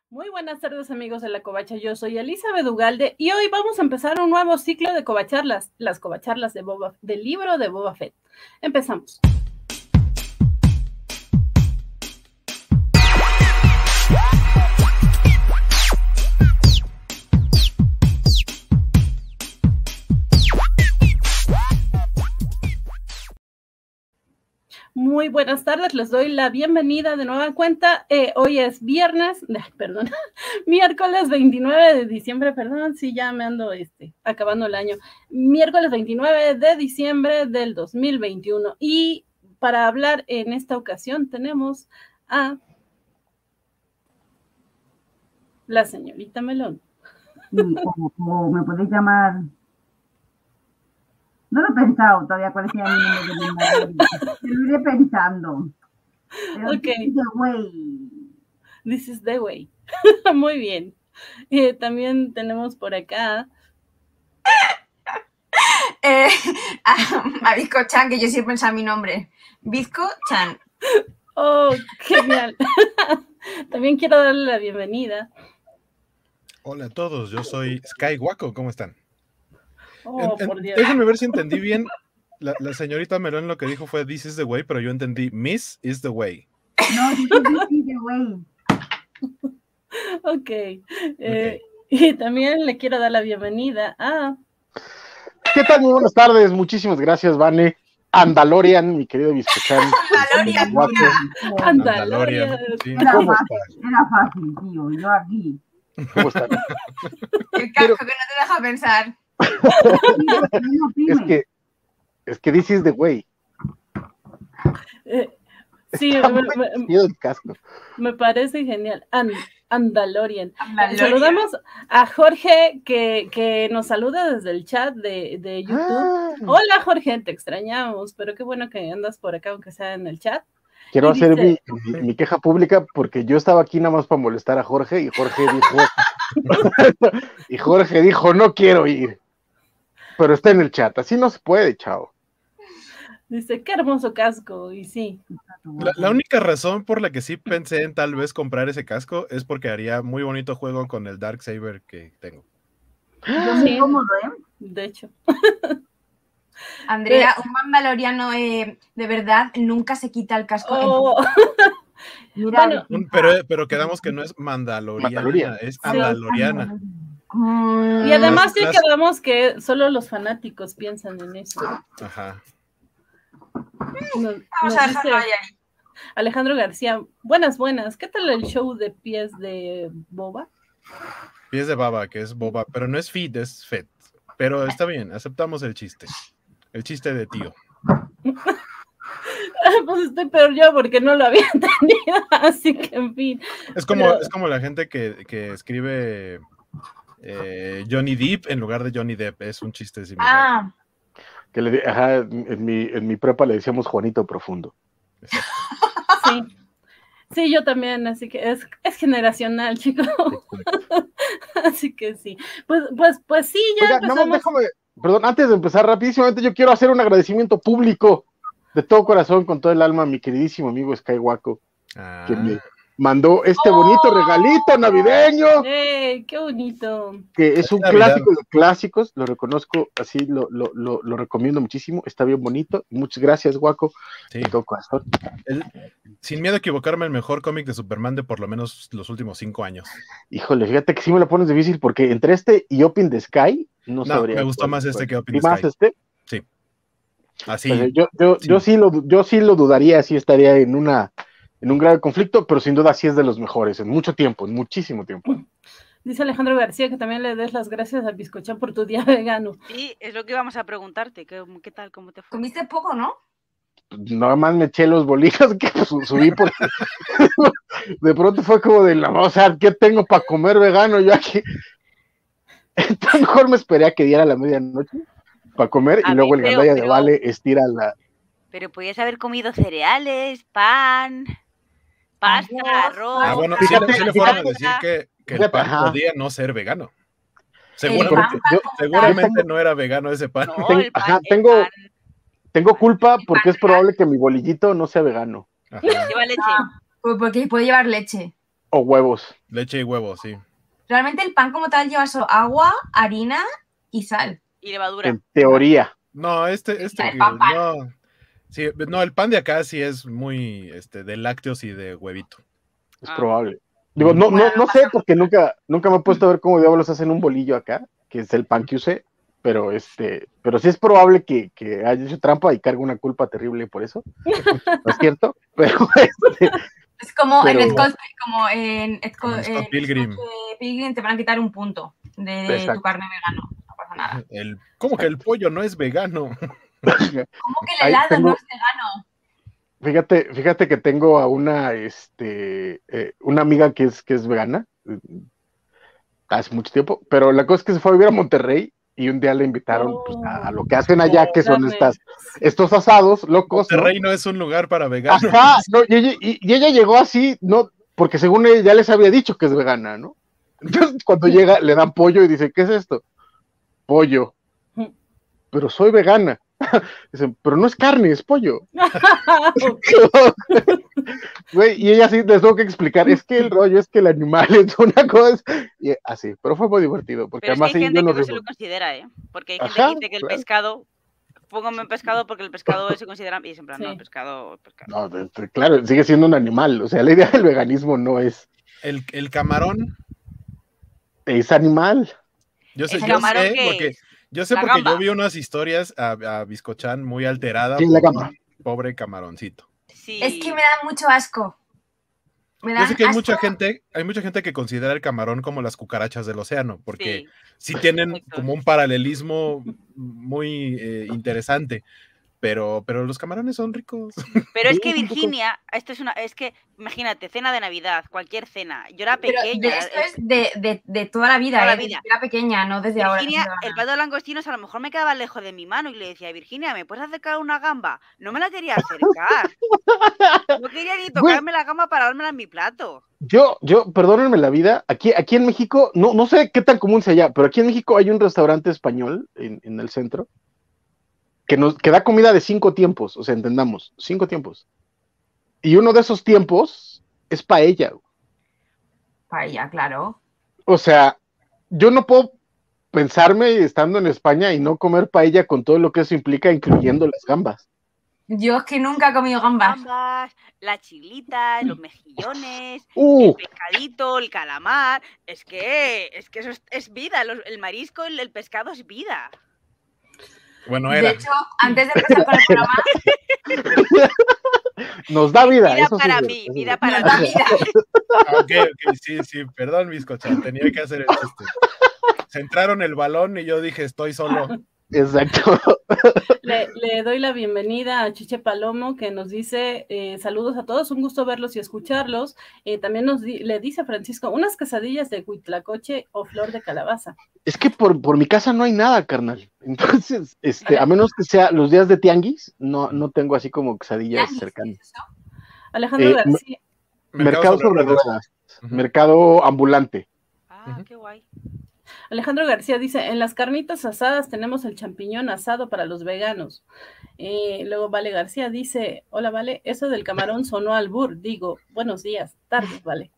Muy buenas tardes, amigos de La Covacha. Yo soy Elizabeth Ugalde y hoy vamos a empezar un nuevo ciclo de covacharlas, las covacharlas del libro de Boba Fett. Empezamos. Muy buenas tardes, les doy la bienvenida de nueva cuenta. Hoy es miércoles 29 de diciembre, sí, ya me ando acabando el año. Miércoles 29 de diciembre del 2021. Y para hablar en esta ocasión tenemos a la señorita Melón. O me podéis llamar... No lo he pensado todavía cuál es el nombre de lo iré pensando. Pero Ok. This is the way. This is the way. Muy bien. También tenemos por acá a Bizco Chan, que yo siempre pensaba mi nombre. Bizco Chan. Oh, genial. También quiero darle la bienvenida. Hola a todos, yo soy Sky Waco, ¿cómo están? Oh, por Dios. Déjenme ver si entendí bien. La señorita Melón lo que dijo fue This is the way, pero yo entendí Miss is the way. No, this is the way. Ok. Y también le quiero dar la bienvenida a... ¿Qué tal? Muy buenas tardes, muchísimas gracias, Vane. Andalorian, mi querido Bizcochan. Andalorian. Sí. Era ¿Cómo fácil, tío. Yo aquí. ¿Cómo están? El casco que no te deja pensar. Es que this is the way. Sí, me parece genial. Andalorian. Saludamos a Jorge que nos saluda desde el chat de YouTube. Hola Jorge, te extrañamos, pero qué bueno que andas por acá, aunque sea en el chat. Quiero hacer mi queja pública porque yo estaba aquí nada más para molestar a Jorge y Jorge dijo no quiero ir, pero está en el chat, así no se puede, chao. Dice, qué hermoso casco, y sí. La única razón por la que sí pensé en tal vez comprar ese casco es porque haría muy bonito juego con el Darksaber que tengo. Muy cómodo, De hecho. Andrea, un mandaloriano de verdad nunca se quita el casco. Oh. Mira, bueno, pero quedamos que no es mandaloriana, es andaloriana. Y además sí quedamos que solo los fanáticos piensan en eso. Ajá. Vamos a dejarlo ahí. Alejandro García, buenas, ¿qué tal el show de pies de Boba? Pies de baba, que es Boba, pero no es Fit, es Fett. Pero está bien, aceptamos el chiste de tío. Pues estoy peor yo porque no lo había entendido, así que en fin. Es como la gente que escribe Johnny Depp en lugar de Johnny Depp, es un chiste similar. En mi prepa le decíamos Juanito Profundo. Sí, yo también, así que es generacional, chicos. Así que sí. Pues sí, ya empezamos. Perdón, antes de empezar rapidísimamente, yo quiero hacer un agradecimiento público de todo corazón, con todo el alma, a mi queridísimo amigo Sky Waco, que me mandó este bonito regalito navideño. ¡Qué bonito! Que es un clásico de clásicos, lo reconozco, así lo recomiendo muchísimo, está bien bonito. Muchas gracias, Waco. Sí. De todo corazón. Sin miedo a equivocarme, el mejor cómic de Superman de por lo menos los últimos 5 años. Híjole, fíjate que sí me lo pones difícil, porque entre este y Open the Sky, no sabría. Me gustó más este que Open the Sky. ¿Más este? Sí. Así. Pues yo sí lo dudaría, sí estaría en un grave conflicto, pero sin duda sí es de los mejores, en muchísimo tiempo. Dice Alejandro García que también le des las gracias a Bizcochan por tu día vegano. Sí, es lo que íbamos a preguntarte, ¿qué tal, cómo te fue? Comiste poco, ¿no? Nada más me eché los bolillos que subí porque de pronto fue como o sea, ¿qué tengo para comer vegano yo aquí? Entonces mejor me esperé a que diera la medianoche para comer y luego el gandaya de Vale estira la... Pero podías haber comido cereales, pan, pasta, arroz... bueno, sí le fueron a decir que el pan podía no ser vegano. Seguramente no era vegano ese pan. Tengo culpa porque es probable que mi bolillito no sea vegano. Lleva leche. Porque puede llevar leche. O huevos. Leche y huevos, sí. Realmente el pan como tal lleva agua, harina y sal. Y levadura. En teoría. No, El pan. no. Sí, no, el pan de acá sí es muy de lácteos y de huevito. Es probable. Digo, no sé, porque nunca me he puesto a ver cómo diablos hacen un bolillo acá, que es el pan que usé, pero sí es probable que haya hecho trampa y cargue una culpa terrible por eso. ¿No es cierto? Pero es como pero, en Scott Pilgrim. Pilgrim te van a quitar un punto de tu carne vegano. No pasa nada. ¿Cómo que el pollo no es vegano? ¿Cómo que el helado no es vegano? Fíjate que tengo a una amiga que es vegana hace mucho tiempo, pero la cosa es que se fue a vivir a Monterrey y un día le invitaron pues, a lo que hacen allá, que son estos asados locos. Monterrey no es un lugar para veganos. Ajá, no, y ella llegó así, no, porque según ella ya les había dicho que es vegana, ¿no? Entonces cuando llega le dan pollo y dice, ¿qué es esto? Pollo. Pero soy vegana. Dicen, pero no es carne, es pollo. Güey, y ella sí les tuvo que explicar, es que el rollo es que el animal es una cosa, y así, pero fue muy divertido, porque pero además es que hay gente yo que no se lo considera, porque hay gente que dice que el pescado, póngame un pescado porque el pescado se considera, y es en plan, no, el pescado. No, claro, sigue siendo un animal, o sea, la idea del veganismo no es... El camarón es animal. Yo sé porque yo vi unas historias a Biscochan muy alterada por un pobre camaroncito. Sí. Es que me da mucho asco. Yo sé que hay mucha gente que considera el camarón como las cucarachas del océano, porque sí tienen como un paralelismo muy interesante. Pero los camarones son ricos. Pero es que Virginia, es que, imagínate, cena de Navidad, cualquier cena. Yo era pequeña. Esto es de toda la vida, Desde era pequeña, no desde Virginia, ahora. El plato de langostinos a lo mejor me quedaba lejos de mi mano y le decía, Virginia, ¿me puedes acercar una gamba? No me la quería acercar. No quería ni tocarme la gamba para dármela en mi plato. Yo, perdónenme la vida, aquí en México, no sé qué tan común sea allá, pero aquí en México hay un restaurante español en el centro que da comida de 5 tiempos, o sea, entendamos, 5 tiempos. Y uno de esos tiempos es paella. Paella, claro. O sea, yo no puedo pensarme estando en España y no comer paella con todo lo que eso implica, incluyendo las gambas. Yo es que nunca he comido gambas. Las chilitas, los mejillones, el pescadito, el calamar. Es que eso es vida. El marisco, el pescado es vida. Bueno, era. De hecho, antes de empezar con el programa... Nos da vida. Vida eso para mí, vida para mí. Ok, sí, perdón, Biscochan, tenía que hacer el chiste. Centraron el balón y yo dije, estoy solo. Exacto. Le doy la bienvenida a Chiche Palomo, que nos dice, saludos a todos, un gusto verlos y escucharlos. También le dice a Francisco, unas quesadillas de huitlacoche o flor de calabaza. Es que por mi casa no hay nada, carnal. Entonces, a menos que sea los días de tianguis, no tengo así como quesadillas cercanas. Alejandro García. Mercado sobre ruedas. Mercado ambulante. Qué guay. Alejandro García dice, en las carnitas asadas tenemos el champiñón asado para los veganos. Luego Vale García dice, hola Vale, eso del camarón sonó albur, digo, buenos días, tardes, Vale.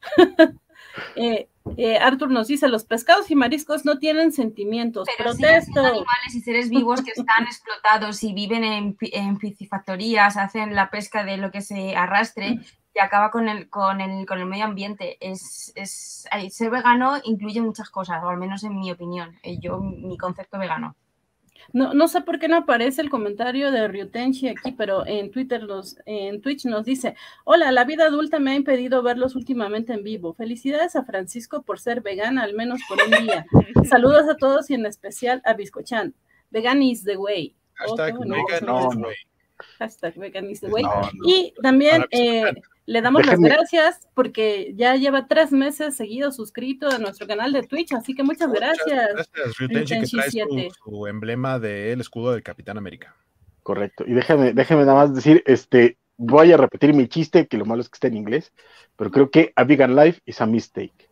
Arthur nos dice, los pescados y mariscos no tienen sentimientos, pero protesto. Son animales y seres vivos que están explotados y viven en piscifactorías, hacen la pesca de lo que se arrastre y acaba con el medio ambiente. Ser vegano incluye muchas cosas, o al menos en mi opinión, mi concepto vegano. No sé por qué no aparece el comentario de Ryutenshi aquí, pero en Twitch nos dice, hola, la vida adulta me ha impedido verlos últimamente en vivo. Felicidades a Francisco por ser vegana, al menos por un día. Saludos a todos y en especial a Biscochan. Vegan is the way. Hashtag vegan is the way. Y también le damos las gracias porque ya lleva 3 meses seguido suscrito a nuestro canal de Twitch, así que muchas gracias. Gracias, Ryutenshi, que trae su emblema del escudo del Capitán América. Correcto. Y déjame nada más decir, voy a repetir mi chiste, que lo malo es que está en inglés, pero creo que a vegan life is a mistake.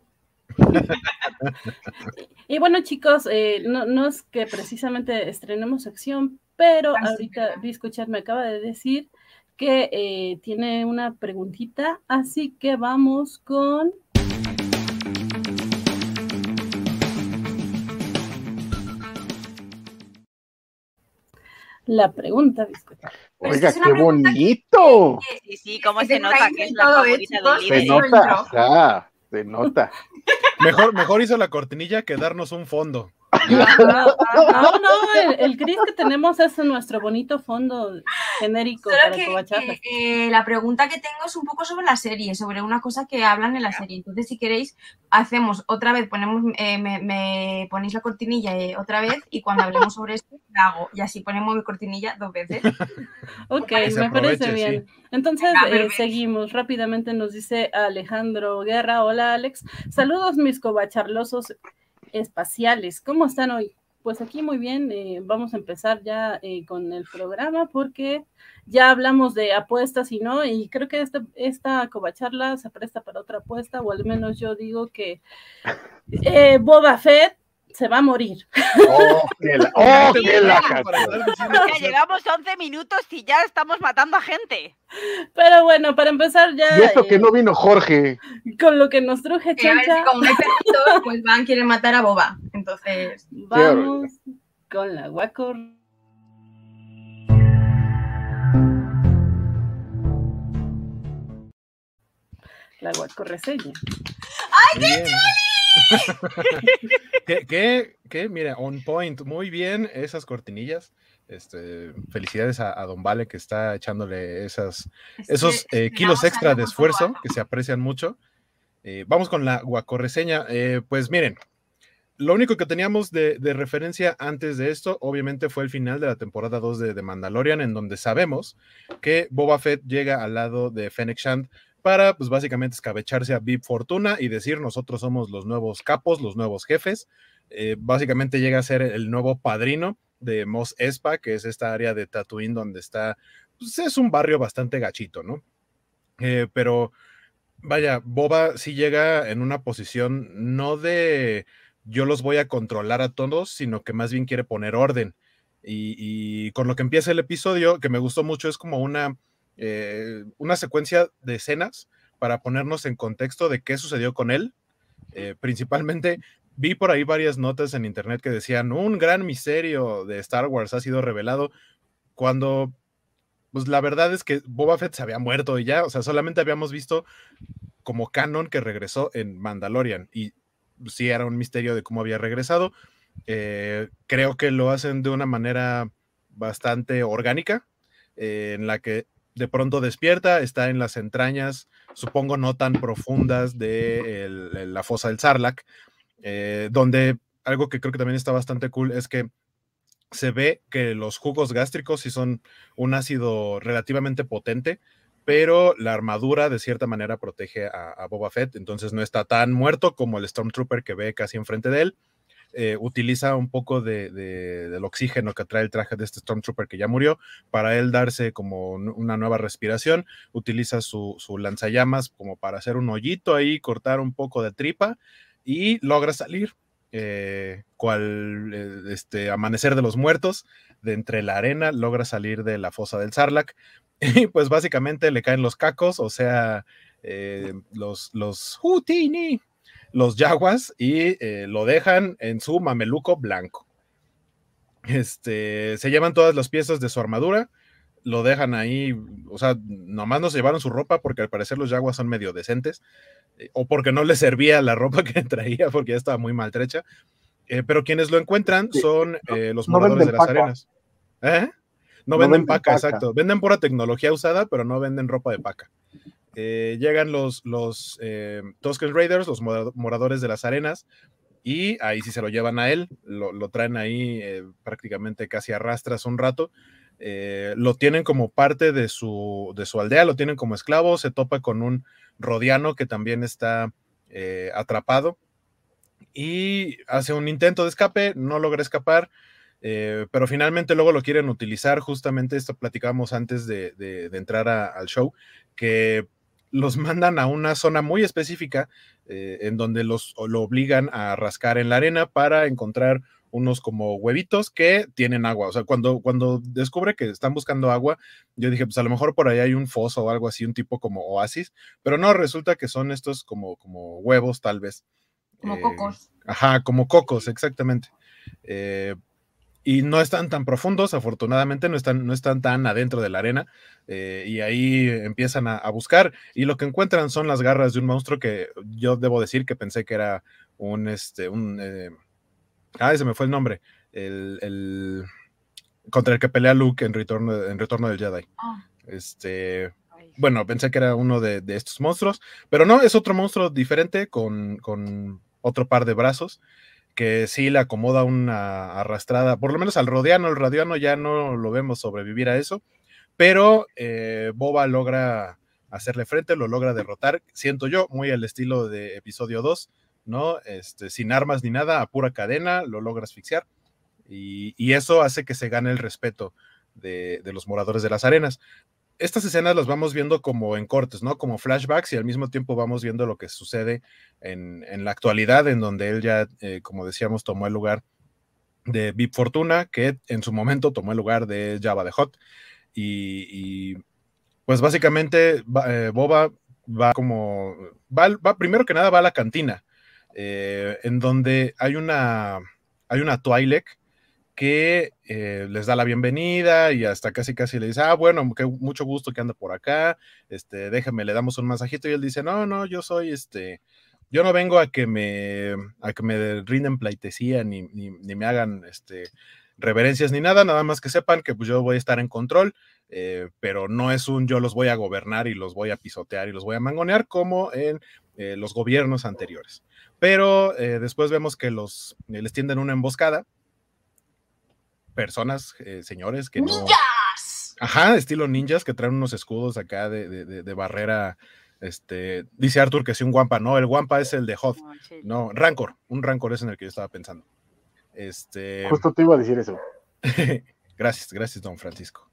Y bueno, chicos, no es que precisamente estrenemos sección, pero ahorita Biscochan me acaba de decir que tiene una preguntita, así que vamos con La pregunta, Biscocha. Oiga, qué bonito. Sí, cómo se nota que es la favorita del libro. Se nota, se nota. Mejor hizo la cortinilla que darnos un fondo. No, el gris que tenemos es nuestro bonito fondo genérico. Solo la pregunta que tengo es un poco sobre la serie, sobre una cosa que hablan en la serie. Entonces, si queréis, hacemos otra vez, me ponéis la cortinilla otra vez y cuando hablemos sobre esto, la hago. Y así ponemos mi cortinilla 2 veces. Ok, me parece bien. Sí. Entonces, seguimos. Rápidamente nos dice Alejandro Guerra. Hola, Alex. Saludos, mis cobacharlosos espaciales. ¿Cómo están hoy? Pues aquí muy bien, vamos a empezar ya con el programa porque ya hablamos de apuestas y no, y creo que esta cobacharla se presta para otra apuesta, o al menos yo digo que Boba Fett se va a morir. Ya llegamos 11 minutos y ya estamos matando a gente. Pero bueno, para empezar ya... Y eso que no vino Jorge. Con lo que nos truje Chencha. Como no hay perrito, pues quieren matar a Boba. Entonces... Vamos con la Guaco. La Guaco reseña. ¡Ay, qué ¿Qué? Mira, on point, muy bien esas cortinillas. Felicidades a Don Vale que está echándole esos kilos extra de esfuerzo que se aprecian mucho. Vamos con la guacorreseña. Pues miren, lo único que teníamos de referencia antes de esto, obviamente, fue el final de la temporada 2 de Mandalorian, en donde sabemos que Boba Fett llega al lado de Fennec Shand para, pues, básicamente escabecharse a Bib Fortuna y decir, nosotros somos los nuevos capos, los nuevos jefes. Básicamente llega a ser el nuevo padrino de Mos Espa, que es esta área de Tatooine donde está, pues es un barrio bastante gachito, ¿no? Pero, vaya, Boba sí llega en una posición no de yo los voy a controlar a todos, sino que más bien quiere poner orden. Y con lo que empieza el episodio, que me gustó mucho, es como una secuencia de escenas para ponernos en contexto de qué sucedió con él. Principalmente vi por ahí varias notas en internet que decían un gran misterio de Star Wars ha sido revelado, cuando pues la verdad es que Boba Fett se había muerto y ya, o sea, solamente habíamos visto como canon que regresó en Mandalorian y sí era un misterio de cómo había regresado. Creo que lo hacen de una manera bastante orgánica, en la que de pronto despierta, está en las entrañas, supongo no tan profundas de la fosa del Sarlacc, donde algo que creo que también está bastante cool es que se ve que los jugos gástricos sí son un ácido relativamente potente, pero la armadura de cierta manera protege a Boba Fett, entonces no está tan muerto como el Stormtrooper que ve casi enfrente de él. Utiliza un poco del oxígeno que trae el traje de este Stormtrooper que ya murió, para él darse como una nueva respiración. Utiliza su lanzallamas como para hacer un hoyito ahí, cortar un poco de tripa, y logra salir cual amanecer de los muertos, de entre la arena, logra salir de la fosa del Sarlacc, y pues básicamente le caen los cacos, o sea, los Houtini, los yaguas, y lo dejan en su mameluco blanco. Se llevan todas las piezas de su armadura, lo dejan ahí, o sea, nomás no se llevaron su ropa porque al parecer los yaguas son medio decentes, o porque no les servía la ropa que traía porque ya estaba muy maltrecha, pero quienes lo encuentran son los moradores de las arenas. No venden paca, exacto, venden pura tecnología usada, pero no venden ropa de paca. Llegan los Tusken Raiders, los moradores de las arenas, y ahí sí se lo llevan a él, lo traen ahí prácticamente casi a rastras un rato. Lo tienen como parte de su aldea, lo tienen como esclavo, se topa con un rodiano que también está atrapado y hace un intento de escape, no logra escapar, pero finalmente luego lo quieren utilizar. Justamente esto platicábamos antes de entrar al show, que los mandan a una zona muy específica en donde lo obligan a rascar en la arena para encontrar unos como huevitos que tienen agua. O sea, cuando descubre que están buscando agua, yo dije, pues a lo mejor por ahí hay un foso o algo así, un tipo como oasis, pero no, resulta que son estos como huevos, tal vez. Como cocos. Ajá, como cocos, exactamente. y no están tan profundos, afortunadamente no están tan adentro de la arena, y ahí empiezan a buscar, y lo que encuentran son las garras de un monstruo que yo debo decir que pensé que era se me fue el nombre, contra el que pelea Luke en Retorno del Jedi. Bueno, pensé que era uno de estos monstruos, pero no, es otro monstruo diferente con otro par de brazos, que sí le acomoda una arrastrada, por lo menos al Rodiano. El Rodiano ya no lo vemos sobrevivir a eso, pero Boba logra hacerle frente, lo logra derrotar, siento yo, muy al estilo de episodio 2, ¿no? Sin armas ni nada, a pura cadena, lo logra asfixiar, y eso hace que se gane el respeto de los moradores de las arenas. Estas escenas las vamos viendo como en cortes, ¿no? Como flashbacks, y al mismo tiempo vamos viendo lo que sucede en la actualidad, en donde él ya, como decíamos, tomó el lugar de Bib Fortuna, que en su momento tomó el lugar de Jabba the Hutt. Y pues básicamente Boba va primero que nada va a la cantina, en donde hay una Twi'lek que les da la bienvenida y hasta casi le dice, bueno, que mucho gusto que anda por acá, déjame, le damos un masajito, y él dice, no, yo soy, yo no vengo a que me rinden pleitesía, ni me hagan, reverencias ni nada más que sepan que pues yo voy a estar en control, pero no es yo los voy a gobernar y los voy a pisotear y los voy a mangonear como en los gobiernos anteriores. Pero después vemos que les tienden una emboscada, personas, señores que ¡ninjas! Ajá, estilo ninjas, que traen unos escudos acá de barrera. Dice Arthur que sí, un Wampa. No, el Wampa es el de Hoth. No, Rancor. Un Rancor es en el que yo estaba pensando. Justo te iba a decir eso. Gracias, don Francisco.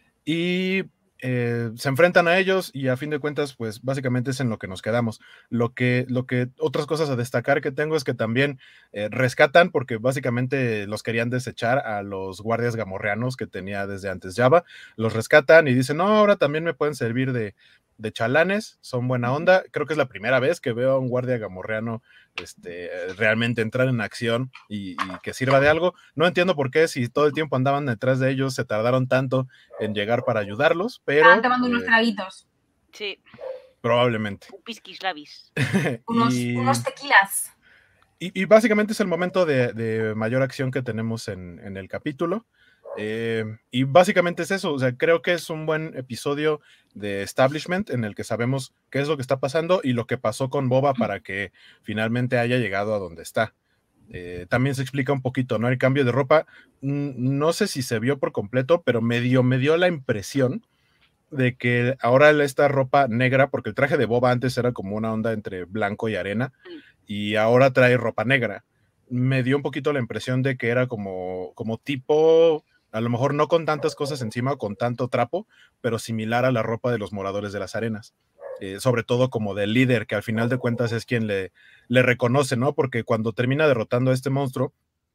Y se enfrentan a ellos, y a fin de cuentas, pues básicamente es en lo que nos quedamos. Lo que otras cosas a destacar que tengo es que también rescatan, porque básicamente los querían desechar a los guardias gamorreanos que tenía desde antes Jabba. Los rescatan y dicen, no, ahora también me pueden servir de chalanes, son buena onda. Creo que es la primera vez que veo a un guardia gamorreano realmente entrar en acción y que sirva de algo. No entiendo por qué, si todo el tiempo andaban detrás de ellos, se tardaron tanto en llegar para ayudarlos, pero... Estaban tomando unos traguitos. Sí. Probablemente. Un pisquis labis. unos tequilas. Y básicamente es el momento de mayor acción que tenemos en el capítulo. Y básicamente es eso, o sea, creo que es un buen episodio de establishment en el que sabemos qué es lo que está pasando y lo que pasó con Boba para que finalmente haya llegado a donde está. También se explica un poquito, ¿no? El cambio de ropa, no sé si se vio por completo, pero me dio la impresión de que ahora esta ropa negra, porque el traje de Boba antes era como una onda entre blanco y arena, y ahora trae ropa negra. Me dio un poquito la impresión de que era como tipo, a lo mejor no con tantas cosas encima o con tanto trapo, pero similar a la ropa de los moradores de las arenas. Sobre todo como del líder, que al final de cuentas es quien le reconoce, ¿no? Porque cuando termina derrotando a este monstruo,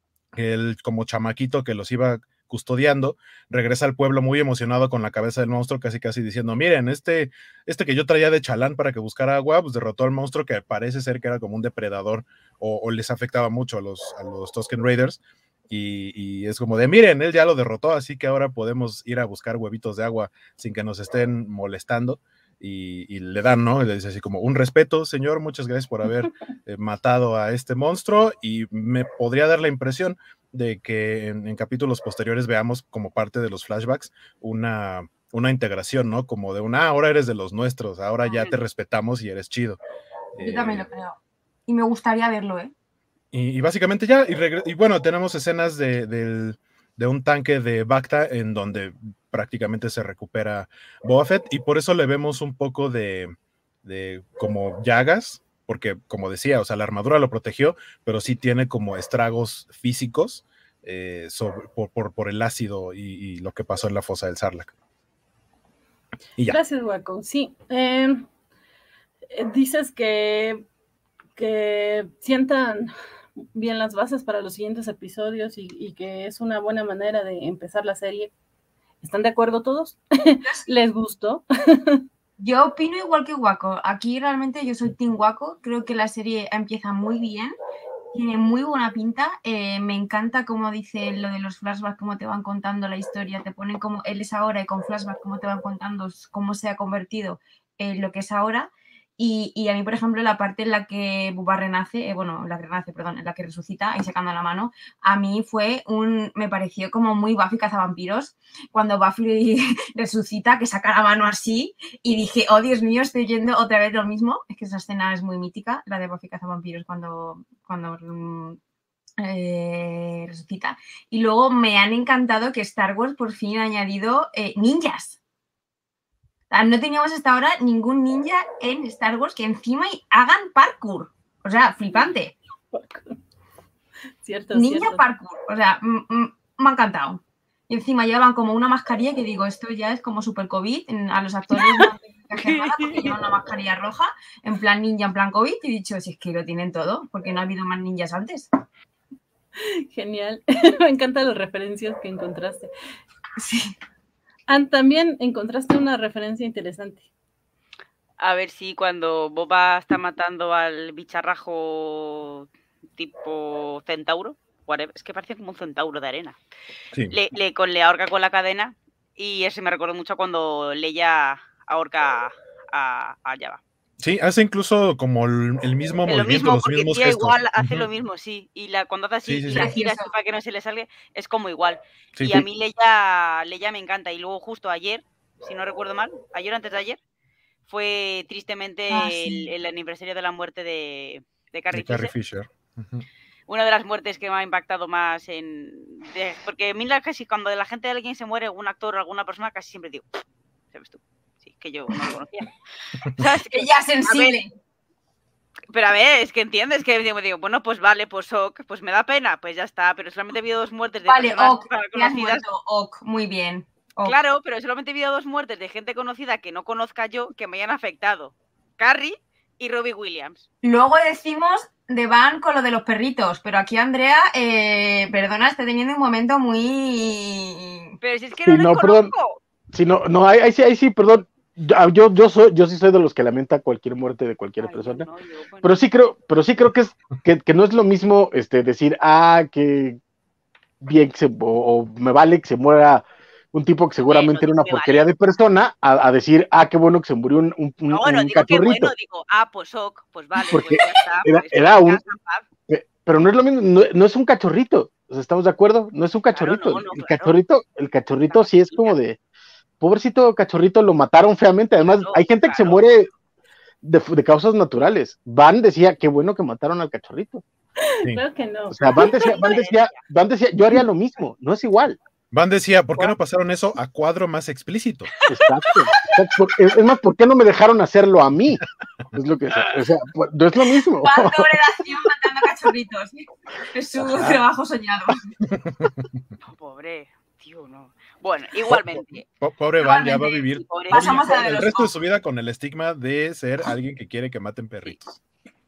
él como chamaquito que los iba custodiando, regresa al pueblo muy emocionado con la cabeza del monstruo, casi diciendo, miren, este que yo traía de chalán para que buscara agua, pues derrotó al monstruo que parece ser que era como un depredador o les afectaba mucho a los Tusken Raiders. Y es como de, miren, él ya lo derrotó, así que ahora podemos ir a buscar huevitos de agua sin que nos estén molestando. Y le dan, ¿no? Le dice así como, un respeto, señor, muchas gracias por haber matado a este monstruo. Y me podría dar la impresión de que en capítulos posteriores veamos como parte de los flashbacks una integración, ¿no? Como de ahora eres de los nuestros, ahora ya te respetamos y eres chido. Yo también lo creo. Y me gustaría verlo, ¿eh? Y básicamente ya, y bueno, tenemos escenas de un tanque de Bacta en donde prácticamente se recupera Boba Fett, y por eso le vemos un poco de como llagas, porque como decía, o sea, la armadura lo protegió, pero sí tiene como estragos físicos por el ácido y lo que pasó en la fosa del Sarlacc. Y ya. Gracias, Waco. Sí, dices que sientan bien las bases para los siguientes episodios y que es una buena manera de empezar la serie. ¿Están de acuerdo todos? ¿Les gustó? Yo opino igual que Waco. Aquí realmente yo soy Team Waco. Creo que la serie empieza muy bien Tiene muy buena pinta. Me encanta como dice lo de los flashbacks, cómo te van contando la historia, te ponen como él es ahora y con flashbacks cómo te van contando cómo se ha convertido en lo que es ahora. Y a mí, por ejemplo, la parte en la que Bubba renace, en la que resucita y sacando la mano, a mí me pareció como muy Buffy cazavampiros, cuando Buffy resucita, que saca la mano así, y dije, oh Dios mío, estoy yendo otra vez lo mismo. Es que esa escena es muy mítica, la de Buffy cazavampiros cuando resucita. Y luego me han encantado que Star Wars por fin ha añadido ninjas. No teníamos hasta ahora ningún ninja en Star Wars que encima hagan parkour. O sea, flipante. Ninja parkour. O sea, me ha encantado. Y encima llevan como una mascarilla que digo, esto ya es como super COVID. A los actores no tienen que hacer nada porque llevan una mascarilla roja, en plan ninja, en plan COVID. Y he dicho, si es que lo tienen todo, porque no ha habido más ninjas antes. Genial. Me encantan las referencias que encontraste. Sí. También encontraste una referencia interesante. A ver si cuando Boba está matando al bicharrajo tipo centauro, whatever, es que parece como un centauro de arena. Sí. Le ahorca con la cadena y eso me recordó mucho cuando Leia ahorca a Jabba. Sí, hace incluso como el mismo movimiento, los mismos gestos. Igual hace lo mismo, sí. Y cuando hace así y la gira así para que no se le salga, es como igual. Sí, y a mí Leia me encanta. Y luego justo ayer, si no recuerdo mal, ayer o antes de ayer, fue tristemente el aniversario de la muerte de Carrie Fisher. Una de las muertes que me ha impactado más porque a mí casi cuando la gente de alguien se muere, algún actor o alguna persona, casi siempre digo, ¿sabes tú? Sí, que yo no lo conocía. ¿Sabes? Que ya sensible. Pero a ver, es que entiendes que digo, bueno, pues vale, pues ok, pues me da pena, pues ya está, pero solamente he habido 2 muertes de personas conocidas. Muy bien. Ok. Claro, pero solamente he habido 2 muertes de gente conocida que no conozca yo, que me hayan afectado. Carrie y Robbie Williams. Luego decimos de Van con lo de los perritos, pero aquí Andrea, perdona, está teniendo un momento muy... Pero si es que no conozco. Sí, no, ahí sí, perdón. Yo sí soy de los que lamenta cualquier muerte de cualquier persona. No, bueno. Pero sí creo que no es lo mismo decir, que bien o me vale que se muera un tipo que seguramente era una porquería de persona, a decir, qué bueno que se murió un cachorrito. Digo, pues ok, pues vale, porque pues ya está. Pero no es lo mismo, no es un cachorrito. O sea, ¿estamos de acuerdo? No es un cachorrito. Claro, el cachorrito sí es como de... Pobrecito cachorrito, lo mataron feamente. Además, hay gente que se muere de causas naturales. Van decía, qué bueno que mataron al cachorrito. Sí. Creo que no. O sea, Van decía, yo haría lo mismo, no es igual. Van decía, ¿por qué no pasaron eso a cuadro más explícito? Exacto. Es más, ¿por qué no me dejaron hacerlo a mí? Es lo que, o sea, no es lo mismo. Van doble acción matando cachorritos. Es su trabajo soñado. Pobre. Tío, no. Bueno, igualmente. Pobre Van, ya va a vivir el resto de su vida con el estigma de ser alguien que quiere que maten perritos.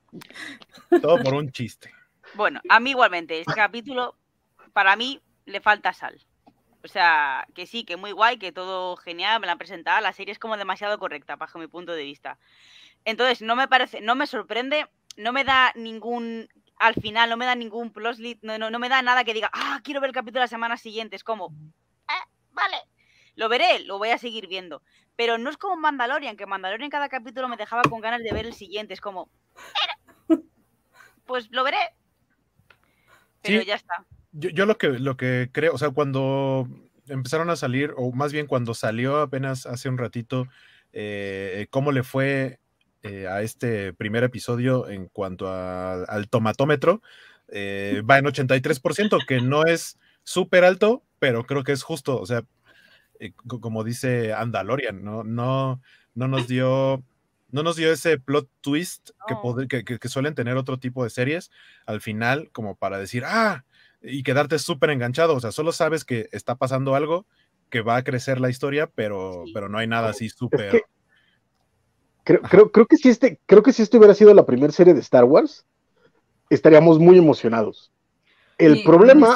Todo por un chiste. Bueno, a mí igualmente, este capítulo, para mí, le falta sal. O sea, que sí, que muy guay, que todo genial, me la han presentado, la serie es como demasiado correcta, bajo mi punto de vista. Entonces, no me sorprende, no me da ningún... Al final no me da ningún plotlit, no me da nada que diga, quiero ver el capítulo de la semana siguiente. Es como, vale, lo veré, lo voy a seguir viendo. Pero no es como Mandalorian, que Mandalorian cada capítulo me dejaba con ganas de ver el siguiente. Es como, pues lo veré. Pero sí, ya está. Yo lo que creo, o sea, cuando empezaron a salir, o más bien cuando salió apenas hace un ratito, cómo le fue... a este primer episodio en cuanto al tomatómetro, va en 83%, que no es súper alto, pero creo que es justo. O sea, como dice Andalorian, no nos dio ese plot twist que suelen tener otro tipo de series al final, como para decir, y quedarte súper enganchado. O sea, solo sabes que está pasando algo, que va a crecer la historia, pero no hay nada así súper... Creo que si este hubiera sido la primera serie de Star Wars, estaríamos muy emocionados. El problema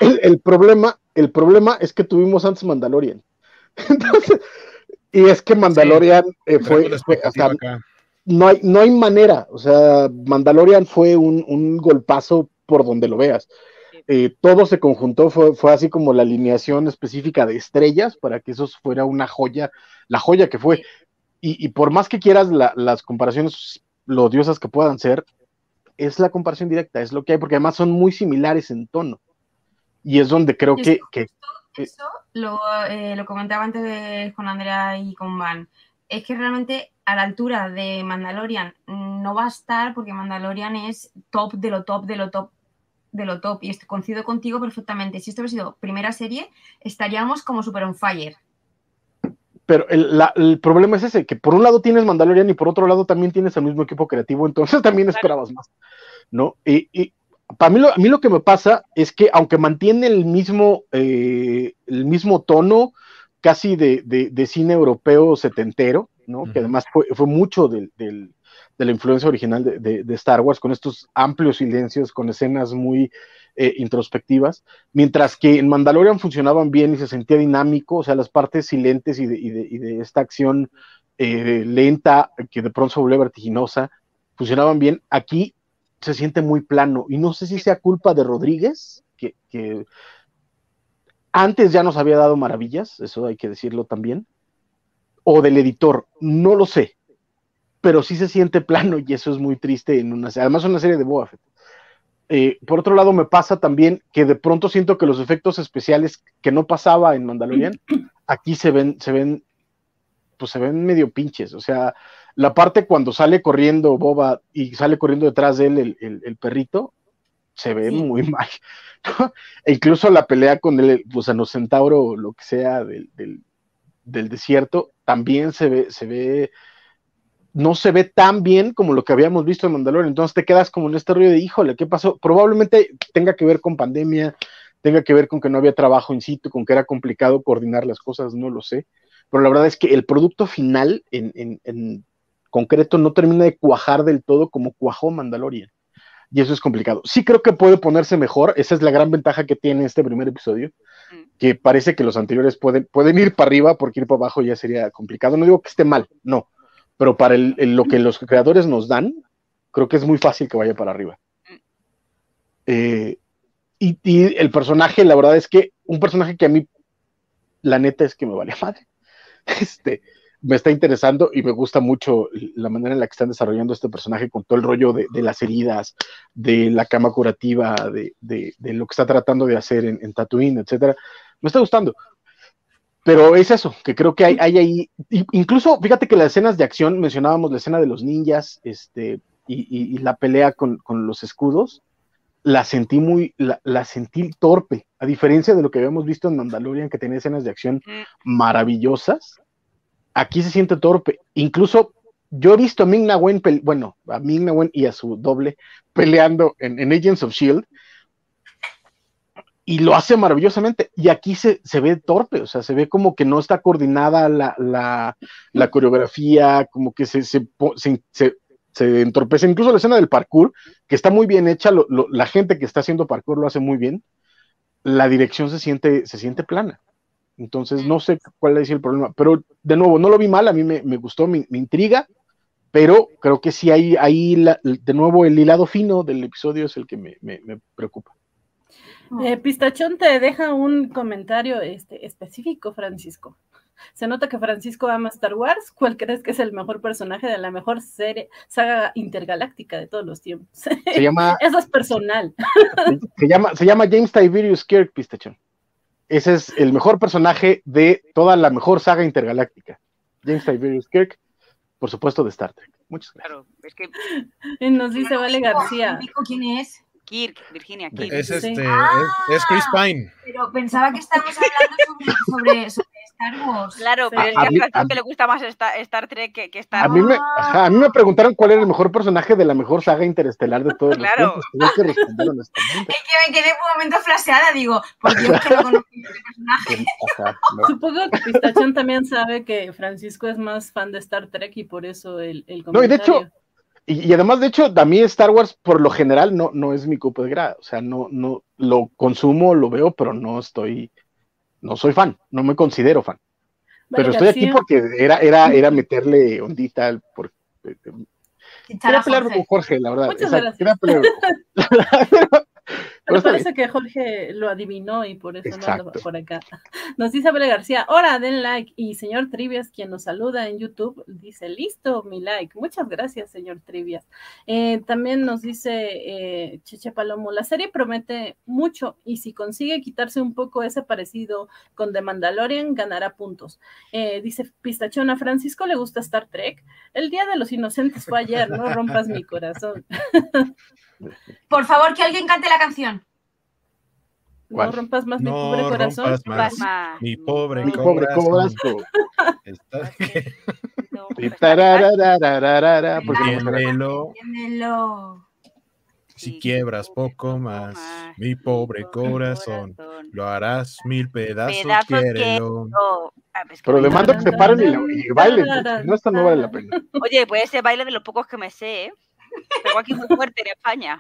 es que tuvimos antes Mandalorian. Entonces, y es que Mandalorian o sea, no hay manera. O sea, Mandalorian fue un golpazo por donde lo veas. Todo se conjuntó, fue así como la alineación específica de estrellas para que eso fuera una joya, la joya que fue. Y por más que quieras las comparaciones, lo odiosas que puedan ser, es la comparación directa, es lo que hay, porque además son muy similares en tono. Y es donde creo que eso lo comentaba antes con Andrea y con Van. Es que realmente a la altura de Mandalorian no va a estar, porque Mandalorian es top de lo top de lo top de lo top. Y coincido contigo perfectamente. Si esto hubiera sido primera serie, estaríamos como super on fire. Pero el problema es ese, que por un lado tienes Mandalorian y por otro lado también tienes el mismo equipo creativo, entonces también esperabas más, ¿no? Y para mí a mí lo que me pasa es que aunque mantiene el mismo tono casi de cine europeo setentero, ¿no? Uh-huh. Que además fue mucho de la influencia original de Star Wars, con estos amplios silencios, con escenas muy introspectivas, mientras que en Mandalorian funcionaban bien y se sentía dinámico, o sea, las partes silentes y de esta acción lenta, que de pronto se volvió vertiginosa, funcionaban bien. Aquí se siente muy plano, y no sé si sea culpa de Rodríguez, que antes ya nos había dado maravillas, eso hay que decirlo también, o del editor, no lo sé, pero sí se siente plano, y eso es muy triste además una serie de Boba Fett. Por otro lado, me pasa también que de pronto siento que los efectos especiales que no pasaba en Mandalorian, aquí se ven medio pinches. O sea, la parte cuando sale corriendo Boba y sale corriendo detrás de él el perrito, se ve muy mal, ¿no? E incluso la pelea con el gusano centauro o lo que sea del desierto, también se ve no se ve tan bien como lo que habíamos visto en Mandalorian. Entonces te quedas como en este rollo de, híjole, ¿qué pasó? Probablemente tenga que ver con pandemia, tenga que ver con que no había trabajo in situ, con que era complicado coordinar las cosas, no lo sé. Pero la verdad es que el producto final, en concreto, no termina de cuajar del todo como cuajó Mandalorian. Y eso es complicado. Sí creo que puede ponerse mejor, esa es la gran ventaja que tiene este primer episodio, que parece que los anteriores pueden ir para arriba, porque ir para abajo ya sería complicado. No digo que esté mal, no. Pero para lo que los creadores nos dan, creo que es muy fácil que vaya para arriba. Y el personaje, la verdad es que un personaje que a mí, la neta es que me vale madre. Me está interesando y me gusta mucho la manera en la que están desarrollando este personaje, con todo el rollo de las heridas, de la cama curativa, de lo que está tratando de hacer en Tatooine, etcétera. Me está gustando. Pero es eso, que creo que hay ahí, incluso fíjate que las escenas de acción, mencionábamos la escena de los ninjas, y la pelea con los escudos, la sentí torpe, a diferencia de lo que habíamos visto en Mandalorian, que tenía escenas de acción maravillosas. Aquí se siente torpe. Incluso yo he visto a Ming-Na Wen, a Ming-Na Wen y a su doble peleando en Agents of S.H.I.E.L.D., y lo hace maravillosamente, y aquí se ve torpe, o sea, se ve como que no está coordinada la coreografía, como que se entorpece. Incluso la escena del parkour, que está muy bien hecha, la gente que está haciendo parkour lo hace muy bien, la dirección se siente plana. Entonces no sé cuál es el problema, pero de nuevo, no lo vi mal, a mí me gustó, me intriga, pero creo que sí hay ahí, de nuevo, el hilado fino del episodio es el que me preocupa. Pistachón te deja un comentario específico, Francisco. Se nota que Francisco ama Star Wars. ¿Cuál crees que es el mejor personaje de la mejor saga intergaláctica de todos los tiempos? Eso es personal. Se llama James Tiberius Kirk, Pistachón. Ese es el mejor personaje de toda la mejor saga intergaláctica. James Tiberius Kirk, por supuesto, de Star Trek. Muchas gracias. Claro, es que... Y nos dice Vale García. ¿Quién es? Kirk, Virginia Kirk. Es Chris Pine. Pero pensaba que estábamos hablando sobre Star Wars. Claro, pero es que a que le gusta más Star Trek que Star Wars. A mí me preguntaron cuál era el mejor personaje de la mejor saga interestelar de todos los tiempos. Es que me quedé un momento flasheada, digo, porque yo que no conozco este personaje. Supongo que Pistachón también sabe que Francisco es más fan de Star Trek y por eso el comentario. No, y de hecho... Y además, de hecho, a mí Star Wars, por lo general, no es mi cupo de grado. O sea, no lo consumo, lo veo, pero no soy fan, no me considero fan. Pero estoy aquí porque era meterle ondita. Quería pelearme con Jorge, la verdad. Muchas gracias. Quería pelearme con Jorge. Me parece que Jorge lo adivinó y por eso no anda por acá. Nos dice Abel García, hola, den like. Y señor Trivias, quien nos saluda en YouTube, dice, listo, mi like. Muchas gracias, señor Trivias. También nos dice Cheche Palomo, la serie promete mucho y si consigue quitarse un poco ese parecido con The Mandalorian, ganará puntos. Dice Pistachón, a Francisco le gusta Star Trek. El Día de los Inocentes fue ayer, no rompas mi corazón. Por favor, que alguien cante la canción. No rompas más mi pobre corazón. Mi pobre corazón. Entiéndelo. Si quiebras poco más, mi pobre corazón, lo harás 1000 pedazos, quiérelo. Pero demando que se paren y bailen, no, esta no vale la pena. Oye, pues ese baile de los pocos que me sé, pegó aquí muy fuerte en España.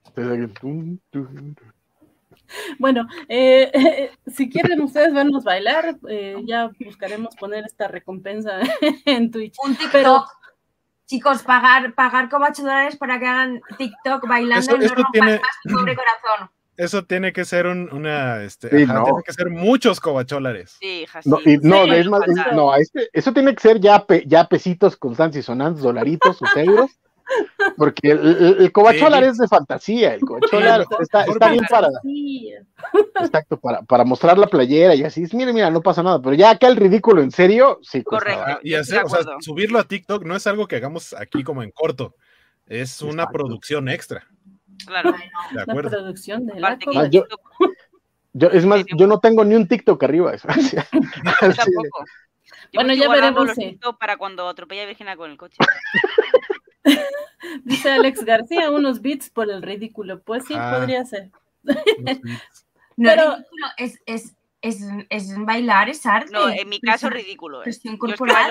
Bueno, si quieren ustedes vernos bailar, ya buscaremos poner esta recompensa en Twitch. Un TikTok. Pero, chicos, pagar como $8 para que hagan TikTok bailando y no rompan más mi pobre corazón. Eso tiene que ser tiene que ser muchos cobacholares. Sí, hija, sí. Eso tiene que ser ya pesitos constantes y sonantes, dolaritos, sus euros. Porque el cobacholar es de fantasía, el cobacholar está bien exacto, para mostrar la playera y así, mira, no pasa nada, pero ya acá el ridículo en serio, sí. Correcto. Y subirlo a TikTok no es algo que hagamos aquí como en corto, es una producción extra. Claro. De acuerdo. La producción de la yo no tengo ni un TikTok arriba. Yo tampoco. Bueno, ya veremos. Para cuando atropella a Virginia con el coche. Dice Alex García, unos beats por el ridículo. Pues sí, podría ser. No, pero es bailar, es arte. No, en mi caso ridículo. Gestión corporal.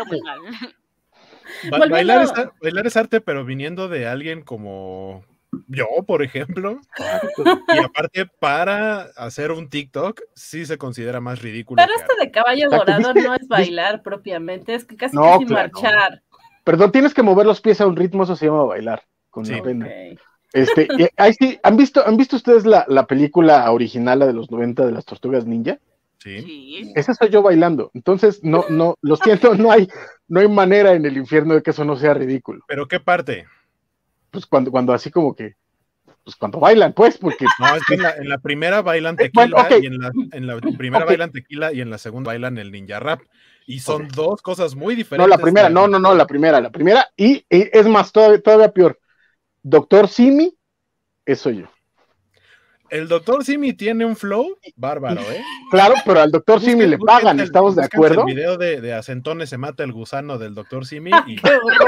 Bailar es arte, pero viniendo de alguien como yo, por ejemplo. Y aparte, para hacer un TikTok, sí se considera más ridículo. Pero de caballo dorado no es bailar propiamente, es que casi marchar. Perdón, tienes que mover los pies a un ritmo, eso se llama bailar. Con la pena. Ahí sí, ¿han visto ustedes la película original, la de los 90 de las Tortugas Ninja? Sí. Esa soy yo bailando. Entonces, no, lo siento, no hay manera en el infierno de que eso no sea ridículo. ¿Pero qué parte? Pues cuando así como que, pues cuando bailan, pues, porque... No, es que en la primera bailan tequila, y en la primera bailan tequila y en la segunda bailan el ninja rap. Y son dos cosas muy diferentes. No, la primera, la primera, y es más, todavía peor. Doctor Simi, eso yo. El Doctor Simi tiene un flow bárbaro, ¿eh? Claro, pero al Doctor Simi le pagan, ¿estamos de acuerdo? El video de Acentones se mata el gusano del Doctor Simi y...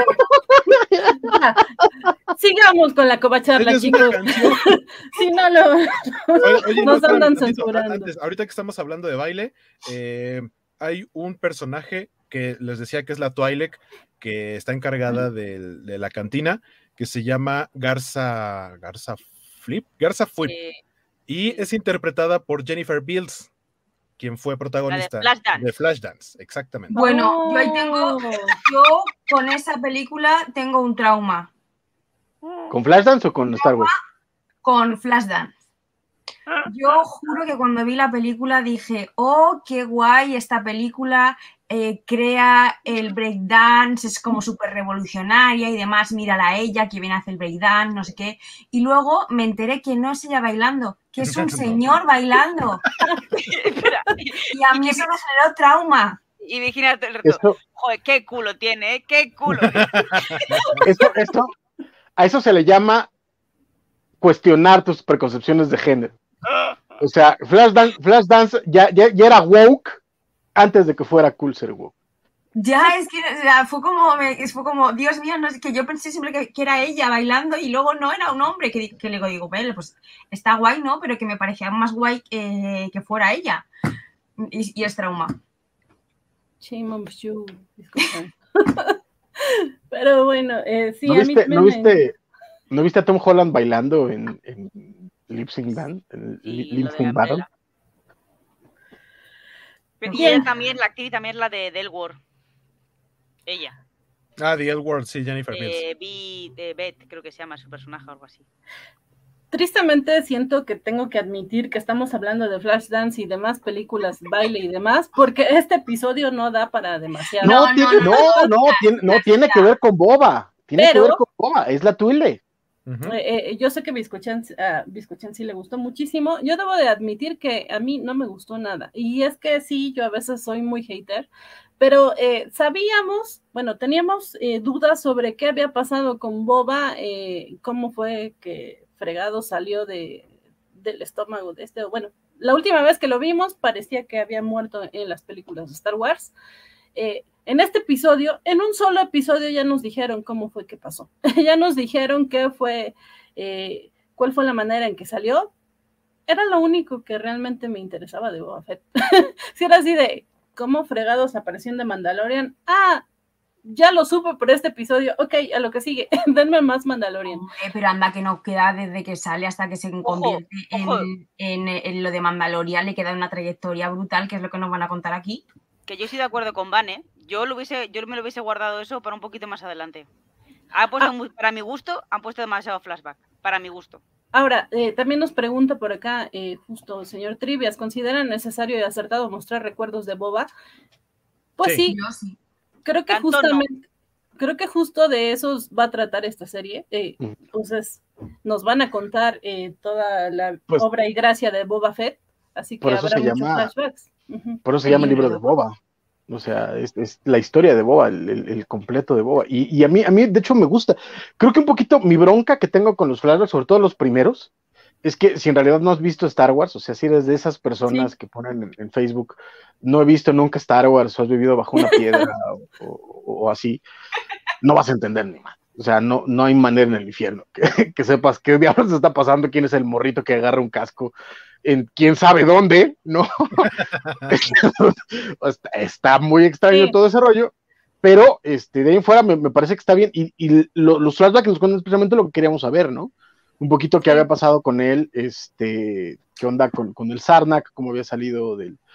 Sigamos con la covacharla, chicos. Si no nos andan censurando. Ahorita que estamos hablando de baile, hay un personaje que les decía que es la Twi'lek, que está encargada de la cantina, que se llama Garza Fwip, y es interpretada por Jennifer Beals, quien fue protagonista de Flashdance, exactamente. Bueno, yo con esa película tengo un trauma. ¿Con Flashdance o con Star Wars? Con Flashdance. Yo juro que cuando vi la película dije, oh, qué guay esta película, crea el breakdance, es como súper revolucionaria y demás, mírala a ella que viene a hacer el breakdance, no sé qué. Y luego me enteré que no es ella bailando, que es un señor bailando. Y a mí eso me generó trauma. Y Virginia, joder, qué culo tiene, ¿eh? Qué culo. Esto, a eso se le llama cuestionar tus preconcepciones de género. O sea, Flashdance ya era woke antes de que fuera cool ser woke. Ya, es que fue como, Dios mío, no, es que yo pensé siempre que era ella bailando y luego no era un hombre, que le digo, bueno, pues está guay, ¿no? Pero que me parecía más guay que fuera ella. Y es trauma. Shame on you. Disculpen. Pero bueno, sí, ¿No viste a Tom Holland bailando en Lip Sync Band? Lip Sync Battle. Y ella también, la actriz también es la de Del World. Ella. The L Word, sí, Jennifer Beals. De Beth, creo que se llama su personaje o algo así. tristemente siento que tengo que admitir que estamos hablando de Flashdance y demás películas, baile y demás, porque este episodio no da para demasiado. No tiene que ver con Boba. Tiene que ver con Boba, es la Twilde. Yo sé que Biscochan sí le gustó muchísimo. Yo debo de admitir que a mí no me gustó nada. Y es que sí, yo a veces soy muy hater, pero teníamos dudas sobre qué había pasado con Boba, cómo fue que fregado salió del estómago de este. Bueno, la última vez que lo vimos parecía que había muerto en las películas de Star Wars. En este episodio, en un solo episodio ya nos dijeron cómo fue que pasó. Ya nos dijeron qué fue, cuál fue la manera en que salió. Era lo único que realmente me interesaba de Boba Fett. Si era así de cómo fregados apareció en The Mandalorian. Ya lo supe por este episodio. Ok, a lo que sigue. Denme más Mandalorian. Pero anda que no queda desde que sale hasta que se convierte en lo de Mandalorian. Le queda una trayectoria brutal, que es lo que nos van a contar aquí. Que yo estoy de acuerdo con Van, ¿eh? Yo me lo hubiese guardado eso para un poquito más adelante. Para mi gusto, han puesto demasiado flashback. Para mi gusto. Ahora, también nos pregunta por acá, justo señor Trivias, ¿consideran necesario y acertado mostrar recuerdos de Boba? Pues sí. Yo sí. Creo que justo de esos va a tratar esta serie. Entonces, nos van a contar toda la obra y gracia de Boba Fett, así que habrá muchos flashbacks. Por eso se llama el libro de Boba. O sea, es la historia de Boba, el completo de Boba. Y a mí, de hecho, me gusta. Creo que un poquito mi bronca que tengo con los flashbacks, sobre todo los primeros, es que si en realidad no has visto Star Wars, o sea, si eres de esas personas que ponen en Facebook, no he visto nunca Star Wars, o has vivido bajo una piedra o así, no vas a entender ni más. O sea, no hay manera en el infierno que sepas qué diablos está pasando, quién es el morrito que agarra un casco en quién sabe dónde, ¿no? Está muy extraño todo ese rollo, pero de ahí en fuera me parece que está bien, y los flashbacks nos cuentan precisamente lo que queríamos saber, ¿no? Un poquito qué había pasado con él, qué onda con el Sarnak, cómo había salido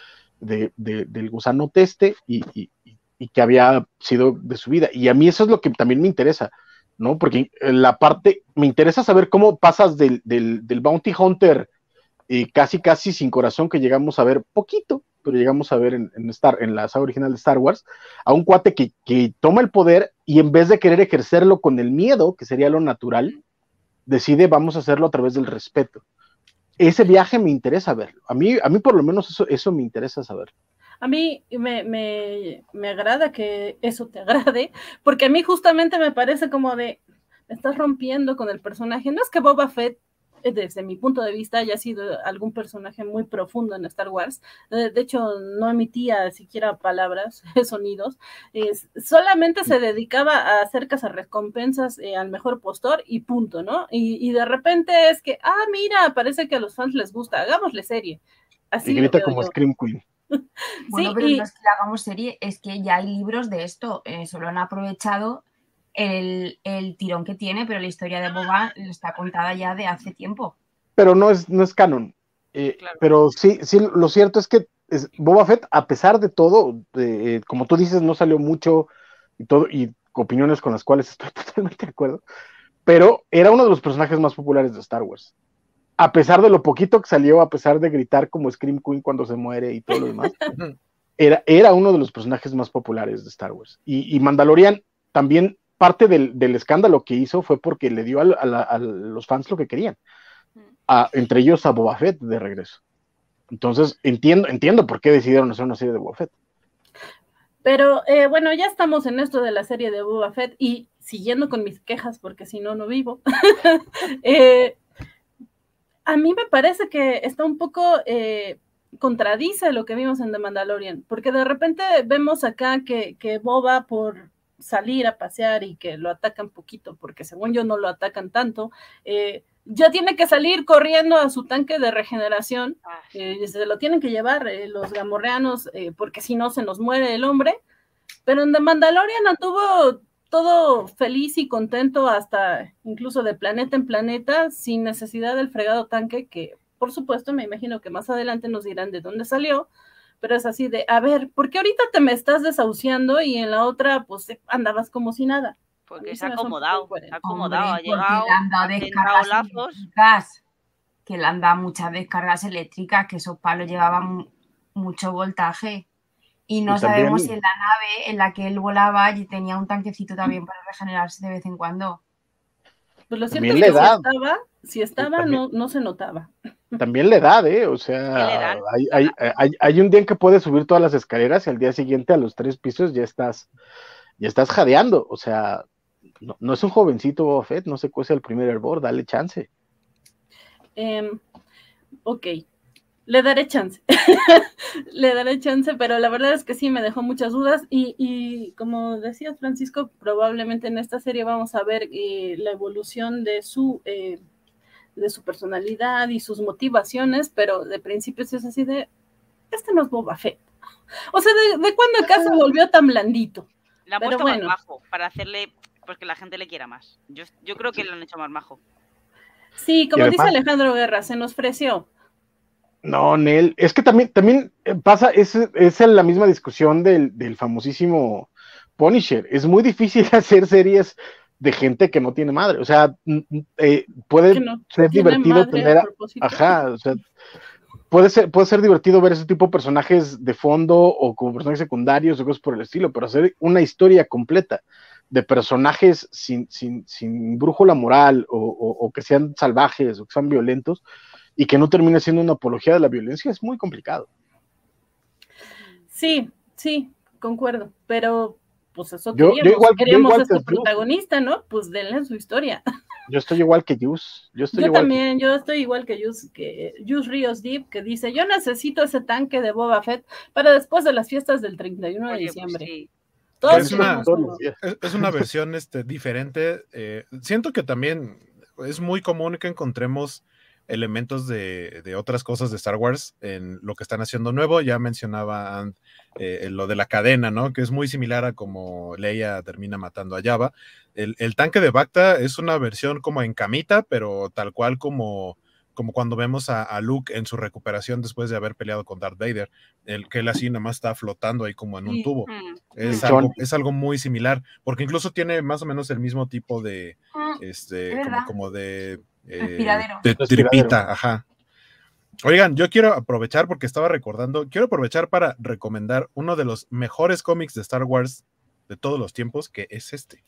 del gusano teste y qué había sido de su vida. Y a mí eso es lo que también me interesa, ¿no? Porque me interesa saber cómo pasas del Bounty Hunter casi sin corazón, que llegamos a ver poquito, pero llegamos a ver en la saga original de Star Wars, a un cuate que toma el poder y en vez de querer ejercerlo con el miedo, que sería lo natural, decide vamos a hacerlo a través del respeto. Ese viaje me interesa verlo. A mí por lo menos eso me interesa saber. A mí me agrada que eso te agrade, porque a mí justamente me parece como de, me estás rompiendo con el personaje. No es que Boba Fett, desde mi punto de vista, haya sido algún personaje muy profundo en Star Wars. De hecho, no emitía siquiera palabras, sonidos. Solamente se dedicaba a hacer cazarrecompensas al mejor postor y punto, ¿no? Y de repente es que, mira, parece que a los fans les gusta, hagámosle serie. Así y grita como Scream Queen. Bueno, sí, pero no es que le hagamos serie, es que ya hay libros de esto, solo han aprovechado el tirón que tiene, pero la historia de Boba está contada ya de hace tiempo. Pero no es canon. Claro. Pero sí, lo cierto es que Boba Fett, a pesar de todo, como tú dices, no salió mucho y todo, y opiniones con las cuales estoy totalmente de acuerdo, pero era uno de los personajes más populares de Star Wars. A pesar de lo poquito que salió, a pesar de gritar como Scream Queen cuando se muere y todo lo demás, era uno de los personajes más populares de Star Wars. Y Mandalorian también, parte del escándalo que hizo fue porque le dio a los fans lo que querían, entre ellos a Boba Fett de regreso. Entonces entiendo por qué decidieron hacer una serie de Boba Fett. Pero bueno, ya estamos en esto de la serie de Boba Fett y siguiendo con mis quejas, porque si no, no vivo. A mí me parece que está un poco contradice lo que vimos en The Mandalorian, porque de repente vemos acá que Boba, por salir a pasear y que lo atacan poquito, porque según yo no lo atacan tanto, ya tiene que salir corriendo a su tanque de regeneración, se lo tienen que llevar los gamorreanos, porque si no se nos muere el hombre, pero en The Mandalorian anduvo todo feliz y contento hasta incluso de planeta en planeta, sin necesidad del fregado tanque, que por supuesto me imagino que más adelante nos dirán de dónde salió, pero es así de, a ver, ¿por qué ahorita te me estás desahuciando y en la otra pues andabas como si nada? Porque se ha acomodado, ha llegado, ha intentado lazos. que le han dado muchas descargas eléctricas, que esos palos llevaban mucho voltaje. Y no sabemos si en la nave en la que él volaba y tenía un tanquecito también para regenerarse de vez en cuando. Pues lo cierto es que si estaba no se notaba. También la edad, o sea, hay un día en que puedes subir todas las escaleras y al día siguiente a los 3 pisos ya estás jadeando, o sea, no es un jovencito Boba Fett, no se cuece el primer hervor, dale chance. Ok, le daré chance, pero la verdad es que sí me dejó muchas dudas y como decía Francisco, probablemente en esta serie vamos a ver la evolución de su personalidad y sus motivaciones, pero de principio sí es así de, no es Boba Fett. O sea, ¿de cuándo acá se volvió tan blandito? La han puesto más majo, para hacerle, pues que la gente le quiera más. Yo creo que lo han hecho más majo. Sí, como dice Alejandro Guerra, se nos ofreció. No, Nel, es que también pasa, es la misma discusión del famosísimo Punisher. Es muy difícil hacer series de gente que no tiene madre, o sea, puede ser divertido tener, o sea, puede ser divertido ver ese tipo de personajes de fondo o como personajes secundarios o cosas por el estilo, pero hacer una historia completa de personajes sin brújula moral o que sean salvajes o que sean violentos y que no termine siendo una apología de la violencia es muy complicado. Sí, concuerdo, pero pues eso queríamos a su protagonista, ¿no? Pues denle su historia. Yo estoy igual que Yus. Yo estoy igual que Yus Ríos Deep, que dice, yo necesito ese tanque de Boba Fett para después de las fiestas del 31 de diciembre. Pues sí. Es una versión diferente. Siento que también es muy común que encontremos elementos de otras cosas de Star Wars en lo que están haciendo nuevo. Ya mencionaba lo de la cadena, ¿no? Que es muy similar a como Leia termina matando a Jabba. El tanque de Bacta es una versión como en camita, pero tal cual como cuando vemos a Luke en su recuperación después de haber peleado con Darth Vader, que él así nada más está flotando ahí como en un tubo. Es algo muy similar, porque incluso tiene más o menos el mismo tipo de como de tripita, ajá. Oigan, yo quiero aprovechar porque estaba recordando, para recomendar uno de los mejores cómics de Star Wars de todos los tiempos, que es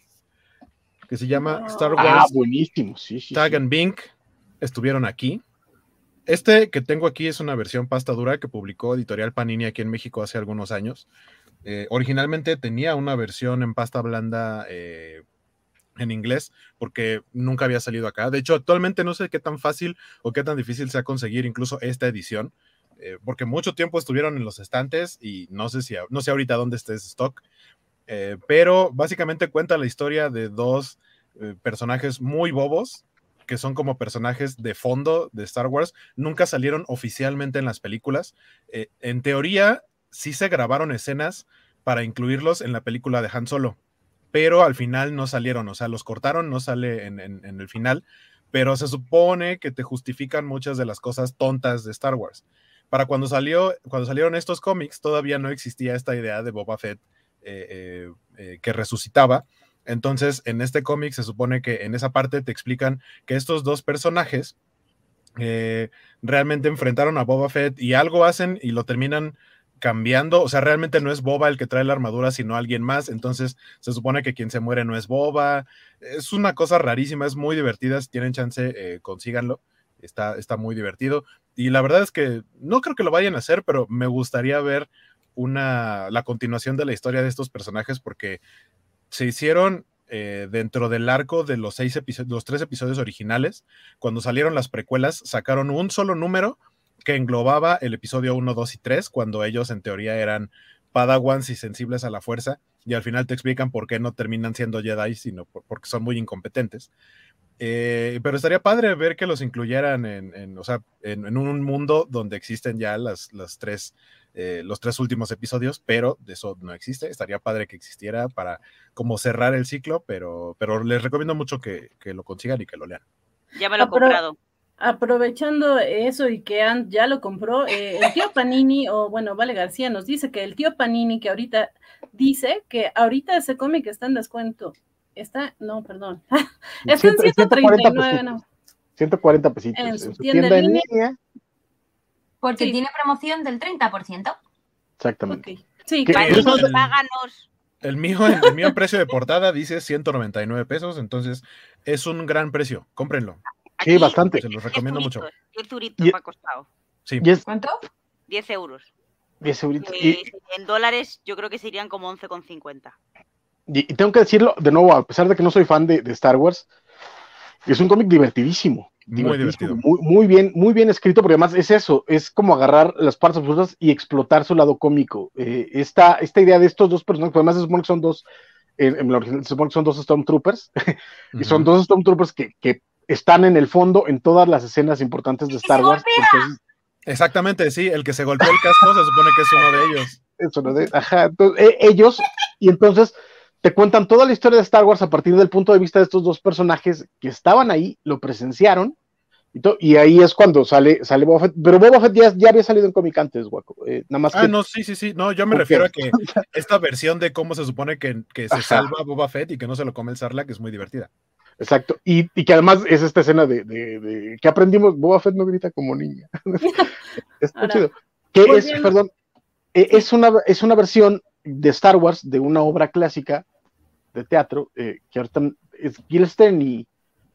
que se llama Star Wars buenísimo, Tag and Bink. Estuvieron aquí. Que tengo aquí es una versión pasta dura que publicó Editorial Panini aquí en México hace algunos años. Originalmente tenía una versión en pasta blanda en inglés, porque nunca había salido acá. De hecho, actualmente no sé qué tan fácil o qué tan difícil sea conseguir incluso esta edición, porque mucho tiempo estuvieron en los estantes y no sé ahorita dónde esté ese stock, pero básicamente cuenta la historia de dos personajes muy bobos, que son como personajes de fondo de Star Wars. Nunca salieron oficialmente en las películas. En teoría, sí se grabaron escenas para incluirlos en la película de Han Solo, pero al final no salieron, o sea, los cortaron, no sale en el final, pero se supone que te justifican muchas de las cosas tontas de Star Wars. Para cuando salieron estos cómics, todavía no existía esta idea de Boba Fett que resucitaba. Entonces, en este cómic se supone que en esa parte te explican que estos dos personajes realmente enfrentaron a Boba Fett y algo hacen y lo terminan cambiando, o sea, realmente no es Boba el que trae la armadura, sino alguien más. Entonces se supone que quien se muere no es Boba. Es una cosa rarísima, es muy divertida. Si tienen chance, consíganlo. Está muy divertido. Y la verdad es que no creo que lo vayan a hacer, pero me gustaría ver la continuación de la historia de estos personajes, porque se hicieron dentro del arco de los 3 episodios originales. Cuando salieron las precuelas, sacaron un solo número que englobaba el episodio 1, 2 y 3, cuando ellos en teoría eran padawans y sensibles a la fuerza, y al final te explican por qué no terminan siendo Jedi, sino porque son muy incompetentes. Pero estaría padre ver que los incluyeran en un mundo donde existen ya los tres últimos episodios, pero de eso no existe. Estaría padre que existiera para como cerrar el ciclo, pero les recomiendo mucho que lo consigan y que lo lean. Ya me lo he comprado. Aprovechando eso y que ya lo compró, el tío Panini, Vale García nos dice que el tío Panini que ahorita dice que ahorita ese cómic está en descuento. Está en 139, no. 140 pesitos En en su su tienda en línea. Porque tiene promoción del 30%. Exactamente. Okay. Sí, páganos. El mío en precio de portada dice 199 pesos, entonces es un gran precio, cómprenlo. Sí, aquí, bastante. Se los recomiendo mucho. 10 euritos me ha costado. Sí. ¿Cuánto? 10 euros. 10 euritos. En dólares yo creo que serían como 11,50. Y tengo que decirlo, de nuevo, a pesar de que no soy fan de Star Wars, es un cómic divertidísimo. Muy divertido. Muy bien escrito, porque además es eso, es como agarrar las partes absurdas y explotar su lado cómico. Esta idea de estos dos personajes, además se supone que son dos, en la original se supone que son dos Stormtroopers, y son dos Stormtroopers que están en el fondo en todas las escenas importantes de Star Wars. Entonces, exactamente, sí, el que se golpeó el casco se supone que es uno de ellos. Es uno de, entonces, ellos, y entonces te cuentan toda la historia de Star Wars a partir del punto de vista de estos dos personajes que estaban ahí, lo presenciaron, y ahí es cuando sale Boba Fett, pero Boba Fett ya había salido en cómic antes, guaco, nada más que... No, sí, no, yo me refiero a que esta versión de cómo se supone que se salva Boba Fett y que no se lo come el Sarlacc es muy divertida. Exacto, y que además es esta escena de que aprendimos, Boba Fett no grita como niña. Está chido. Perdón, es una versión de Star Wars de una obra clásica de teatro que ahorita es Gilstern y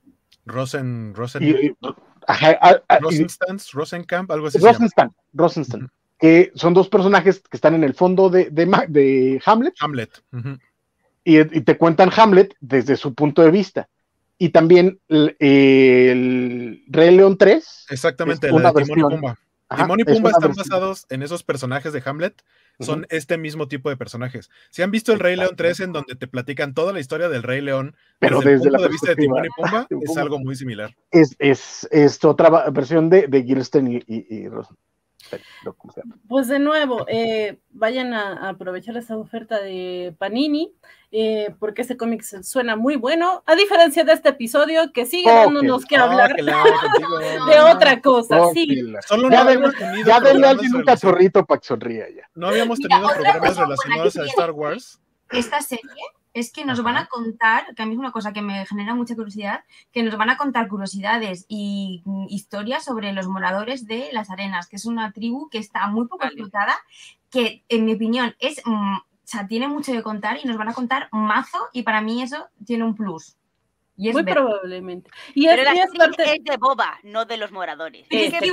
Rosenkamp, algo así. Rosenstein, que son dos personajes que están en el fondo de Hamlet. Y te cuentan Hamlet desde su punto de vista. Y también el Rey León 3. Exactamente, la de Timón y Pumba. Timón y Pumba están basados en esos personajes de Hamlet, son este mismo tipo de personajes. Si han visto el Rey León 3, en donde te platican toda la historia del Rey León, pero desde el punto la de vista de Timón y Pumba, es algo muy similar. Es otra versión de Gilstern y Rosen. Pues de nuevo, vayan a aprovechar esa oferta de Panini, porque ese cómic suena muy bueno, a diferencia de este episodio que sigue dándonos que hablar de otra cosa. Sí. Solo ya denle a alguien un cachorrito para que sonría ya. No habíamos tenido programas relacionados a Star Wars. Esta serie es que nos van a contar, que a mí es una cosa que me genera mucha curiosidad, que nos van a contar curiosidades y historias sobre los moradores de las arenas, que es una tribu que está muy poco explotada, que en mi opinión es, o sea, tiene mucho que contar y nos van a contar mazo, y para mí eso tiene un plus. Y es muy probablemente. Pero la serie es de Boba, no de los moradores.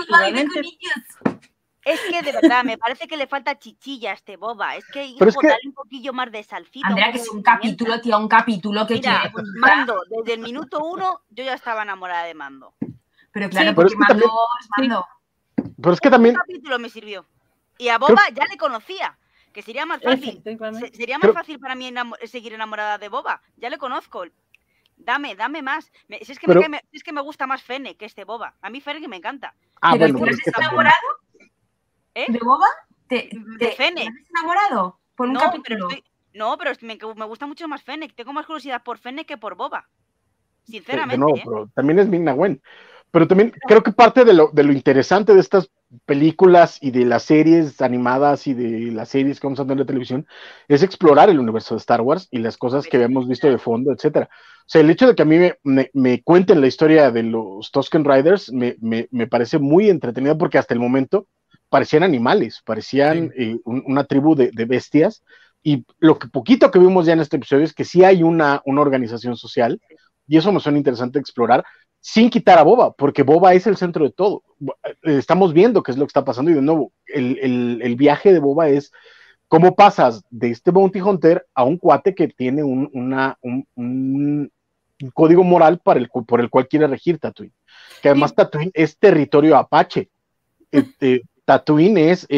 Es que de verdad, me parece que le falta chichilla a este Boba. Es que hijo, dale un poquillo más de salsita. Andrea, que es un capítulo, tío, un capítulo que mira, quiere. Mando, desde el minuto 1 yo ya estaba enamorada de Mando. Pero claro, porque Mando es Mando. Pero es que también... Un capítulo me sirvió. Y a Boba ya le conocía, que sería más fácil. Sería más fácil para mí seguir enamorada de Boba. Ya le conozco. Dame más. Es que me gusta más Fennec que este Boba. A mí Fennec me encanta. ¿Pero estás enamorado? ¿De Boba? ¿De Fennec? ¿Estás enamorado? ¿Por un capítulo? Pero me gusta mucho más Fennec. Tengo más curiosidad por Fennec que por Boba. Sinceramente. No, pero también es Ming-Na Wen. Pero también creo que parte de lo interesante de estas películas y de las series animadas y de las series que vamos a tener en la televisión es explorar el universo de Star Wars y las cosas que habíamos visto de fondo, etcétera. O sea, el hecho de que a mí me cuenten la historia de los Tusken Riders me parece muy entretenido, porque hasta el momento parecían animales, parecían una tribu de bestias, y lo que poquito que vimos ya en este episodio es que sí hay una organización social, y eso me suena interesante explorar, sin quitar a Boba, porque Boba es el centro de todo. Estamos viendo qué es lo que está pasando, y de nuevo, el viaje de Boba es cómo pasas de este bounty hunter a un cuate que tiene un código moral por el cual quiere regir Tatooine, que además Tatooine es territorio apache. Tatooine es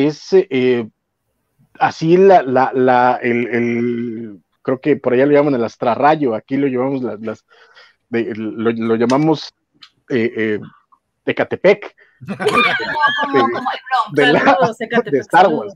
así creo que por allá lo llaman el astrarrayo, aquí lo llamamos lo llamamos Ecatepec de Star Wars.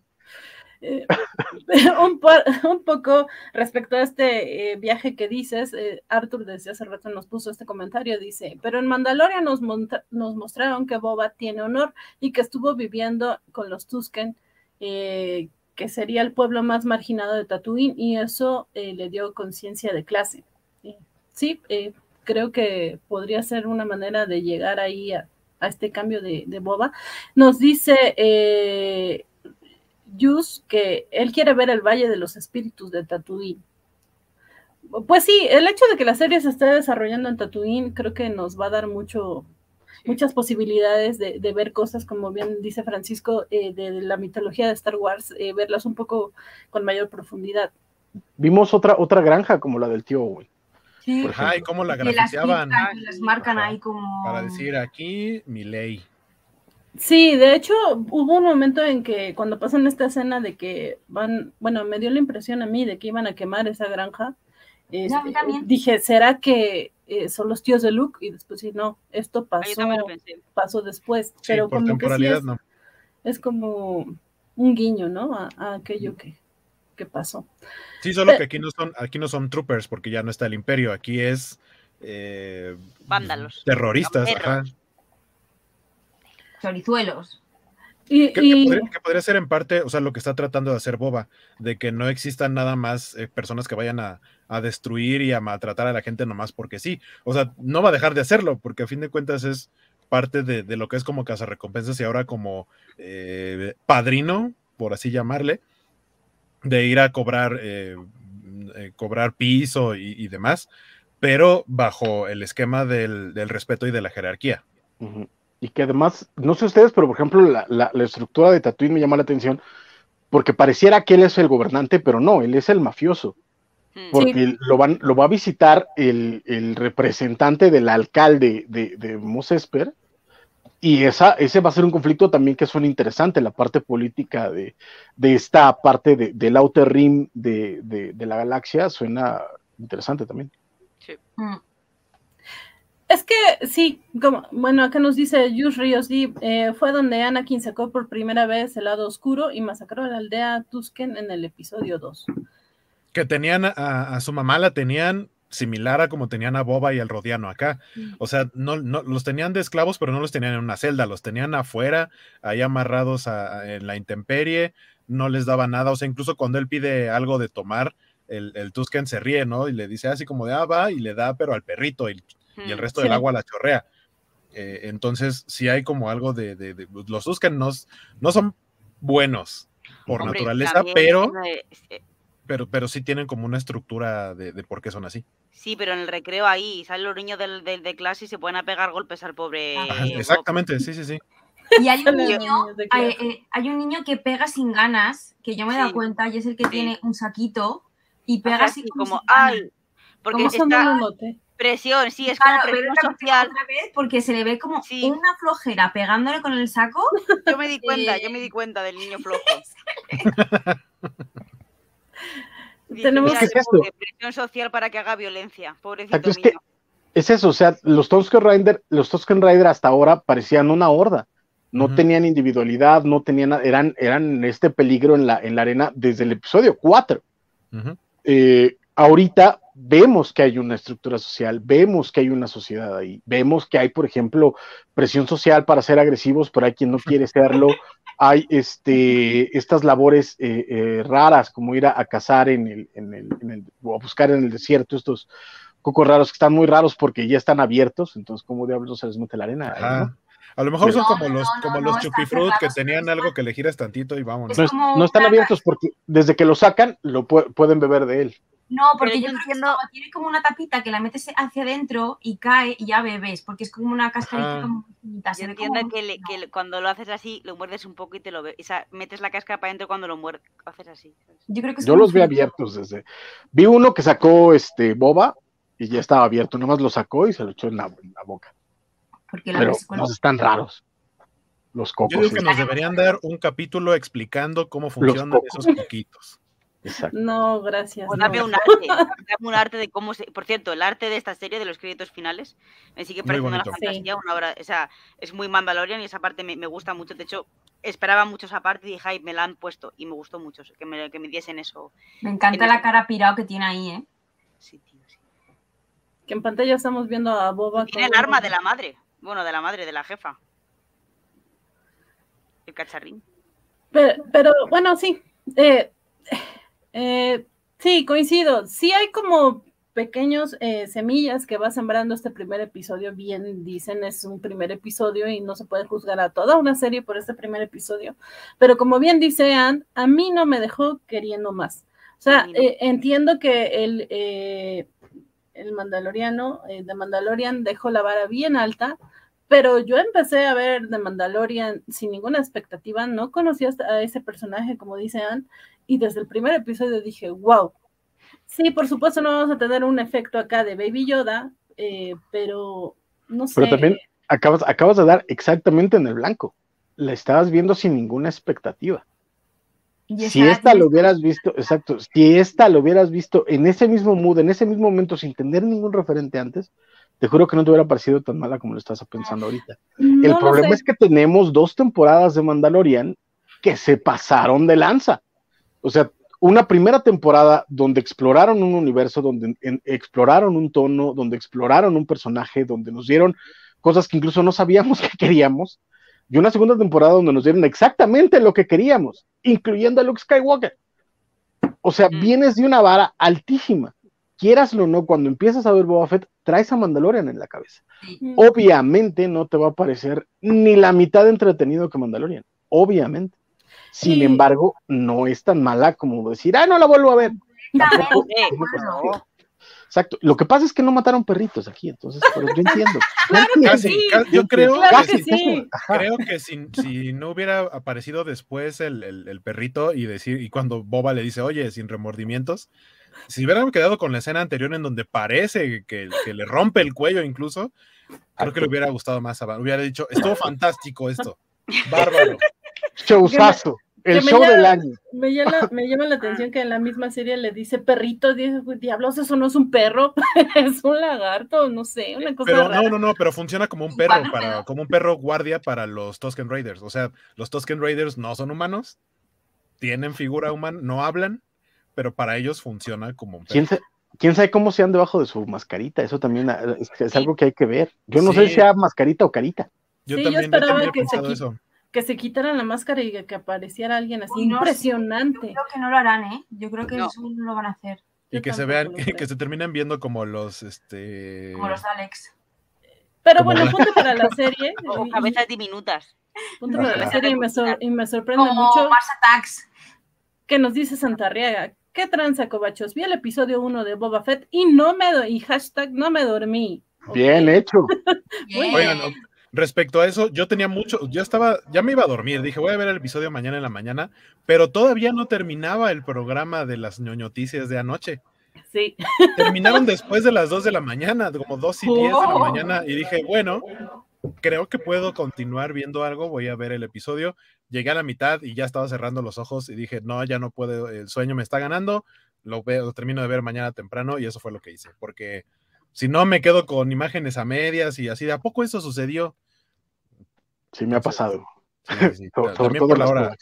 Un poco respecto a este viaje que dices, Arthur desde hace rato nos puso este comentario, dice, pero en Mandalorian nos mostraron que Boba tiene honor y que estuvo viviendo con los Tusken, que sería el pueblo más marginado de Tatooine, y eso le dio conciencia de clase. Sí, creo que podría ser una manera de llegar ahí a este cambio de Boba. Nos dice Yus que él quiere ver el Valle de los Espíritus de Tatooine. Pues sí, el hecho de que la serie se esté desarrollando en Tatooine creo que nos va a dar muchas posibilidades de ver cosas, como bien dice Francisco, de la mitología de Star Wars, verlas un poco con mayor profundidad. Vimos otra granja como la del tío Owen. Sí. Ajá, y cómo la grafiteaban. Las marcan ahí como... Para decir, aquí, mi ley. Sí, de hecho, hubo un momento en que cuando pasan esta escena de que me dio la impresión a mí de que iban a quemar esa granja. Dije, ¿será que son los tíos de Luke? Y después sí, no, esto pasó después. Sí, pero por como temporalidad, que sí es como un guiño, ¿no? A aquello que pasó. Sí, solo que aquí no son troopers, porque ya no está el imperio, aquí es vándalos, terroristas, ajá. Chorizuelos. Que podría ser en parte, o sea, lo que está tratando de hacer Boba, de que no existan nada más personas que vayan a destruir y a maltratar a la gente nomás porque sí. O sea, no va a dejar de hacerlo, porque a fin de cuentas es parte de lo que es como cazarrecompensas y ahora como padrino, por así llamarle, de ir a cobrar piso y demás, pero bajo el esquema del respeto y de la jerarquía. Uh-huh. Y que además, no sé ustedes, pero por ejemplo la estructura de Tatooine me llama la atención porque pareciera que él es el gobernante, pero no, él es el mafioso. Porque sí, lo va a visitar el representante del alcalde de Mos Esper, y ese va a ser un conflicto también que suena interesante, la parte política de esta parte del Outer Rim de la galaxia suena interesante también. Sí. Es que sí, acá nos dice Yus Ríos, fue donde Anakin sacó por primera vez el lado oscuro y masacró a la aldea Tusken en el episodio 2. Que tenían a su mamá, la tenían similar a como tenían a Boba y al Rodiano acá. O sea, no los tenían de esclavos, pero no los tenían en una celda, los tenían afuera, ahí amarrados en la intemperie, no les daba nada. O sea, incluso cuando él pide algo de tomar, el Tusken se ríe, ¿no? Y le dice así como de, va, y le da, pero al perrito, y el resto del agua la chorrea. Entonces, sí hay como algo de los Tusken no son buenos por naturaleza, pero sí tienen como una estructura de por qué son así. Sí, pero en el recreo ahí salen los niños de clase y se pueden a pegar golpes al pobre. Ajá, exactamente, sí. Y hay un niño que pega sin ganas, que yo me he dado cuenta, y es el que tiene un saquito y pega así como ¡ay! Porque está presión, sí, es como presión social. Otra vez porque se le ve como una flojera pegándole con el saco. Yo me di cuenta del niño flojo. Tenemos ¿qué es esto? Presión social para que haga violencia, pobrecito niño. Es que es eso, o sea, los Tusken Rider hasta ahora parecían una horda, no tenían individualidad, no tenían, eran este peligro en la arena desde el episodio 4. Ahorita vemos que hay una estructura social, vemos que hay una sociedad ahí, vemos que hay, por ejemplo, presión social para ser agresivos, pero hay quien no quiere serlo. Hay estas labores raras, como ir a cazar o a buscar en el desierto estos cocos raros que están muy raros porque ya están abiertos, entonces ¿cómo diablos se les mete la arena? ¿No? A lo mejor son como los chupifruit que tenían algo que le giras tantito y vámonos. No están abiertos porque desde que lo sacan lo pueden beber de él. No, porque yo entiendo, tiene como una tapita que la metes hacia adentro y cae y ya bebes, porque es como una cascarita como finita. Yo entiendo que cuando lo haces así, lo muerdes un poco y te lo bebes. O sea, metes la cáscara para adentro cuando lo muerdes, haces así. Yo los vi abiertos desde. Vi uno que sacó Boba y ya estaba abierto, nomás lo sacó y se lo echó en la boca. Pero los están raros. Los cocos. Yo digo que nos deberían dar un capítulo explicando cómo funcionan esos coquitos. Exacto. No, gracias. O dame un arte de cómo se... Por cierto, el arte de esta serie, de los créditos finales, me sigue pareciendo una fantasía, una obra, o sea, es muy Mandalorian y esa parte me gusta mucho. De hecho, esperaba mucho esa parte y dije, ay, me la han puesto y me gustó mucho que me diesen eso. Me encanta la cara pirado que tiene ahí, ¿eh? Sí, tío, sí. Que en pantalla estamos viendo a Boba. Tiene el arma de la madre. Bueno, de la madre, de la jefa. El cacharrín. Pero bueno, sí. Sí, coincido. Sí hay como pequeños semillas que va sembrando este primer episodio. Bien dicen, es un primer episodio y no se puede juzgar a toda una serie por este primer episodio, pero como bien dice Ann, a mí no me dejó queriendo más. O sea, entiendo que el Mandaloriano, de Mandalorian, dejó la vara bien alta, pero yo empecé a ver The Mandalorian sin ninguna expectativa, no conocía a ese personaje, como dice Ann, y desde el primer episodio dije, wow. Sí, por supuesto no vamos a tener un efecto acá de Baby Yoda, pero no sé. Pero también acabas de dar exactamente en el blanco. La estabas viendo sin ninguna expectativa. Si esta lo hubieras visto, exacto, si esta lo hubieras visto en ese mismo mood, en ese mismo momento, sin tener ningún referente antes, te juro que no te hubiera parecido tan mala como lo estás pensando ahorita. No, el problema es que tenemos 2 temporadas de Mandalorian que se pasaron de lanza. O sea, una primera temporada donde exploraron un universo, donde exploraron un tono, donde exploraron un personaje, donde nos dieron cosas que incluso no sabíamos que queríamos, y una segunda temporada donde nos dieron exactamente lo que queríamos, incluyendo a Luke Skywalker. O sea, vienes de una vara altísima. Quieraslo o no, cuando empiezas a ver Boba Fett, traes a Mandalorian en la cabeza. Obviamente no te va a parecer ni la mitad de entretenido que Mandalorian. Obviamente. Sin embargo, no es tan mala como decir, no la vuelvo a ver. Tampoco, exacto. Lo que pasa es que no mataron perritos aquí, entonces, pero yo entiendo. Yo creo que sí. Creo que si no hubiera aparecido después el perrito y cuando Boba le dice, oye, sin remordimientos, si hubieran quedado con la escena anterior en donde parece que le rompe el cuello incluso, creo que le hubiera gustado más. Hubiera dicho, estuvo fantástico esto, bárbaro. Showzazo. El show del año. Me llama la atención que en la misma serie le dice perrito, dice, diablos, eso no es un perro, es un lagarto, no sé, una cosa pero rara. No, pero funciona como un perro, como un perro guardia para los Tusken Raiders. O sea, los Tusken Raiders no son humanos, tienen figura humana, no hablan, pero para ellos funciona como un perro. ¿Quién sabe cómo sean debajo de su mascarita? Eso también es algo que hay que ver. Yo no sé si sea mascarita o carita. Yo también he pensado eso. Que se quitaran la máscara y que apareciera alguien así impresionante. Yo creo que no lo harán, ¿eh? Yo creo que eso no lo van a hacer. Y que se vean, que se terminen viendo como los como los Daleks. Pero bueno, punto para la serie. O cabezas diminutas. Punto para la serie y me sorprende mucho. Mars Attacks. Que nos dice Santarriaga, ¿qué tranza, cobachos? Vi el episodio 1 de Boba Fett y hashtag no me dormí. Bien hecho. Oigan, respecto a eso, yo tenía ya me iba a dormir, dije, voy a ver el episodio mañana en la mañana, pero todavía no terminaba el programa de las ñoñoticias de anoche. Sí. Terminaron después de las 2 de la mañana, como 2:10 de la mañana, y dije, bueno, creo que puedo continuar viendo algo, voy a ver el episodio. Llegué a la mitad y ya estaba cerrando los ojos y dije, no, ya no puedo, el sueño me está ganando, lo termino de ver mañana temprano, y eso fue lo que hice, porque si no me quedo con imágenes a medias y así, ¿de a poco eso sucedió? Sí, me ha pasado. Sí. Sobre todo por la hora.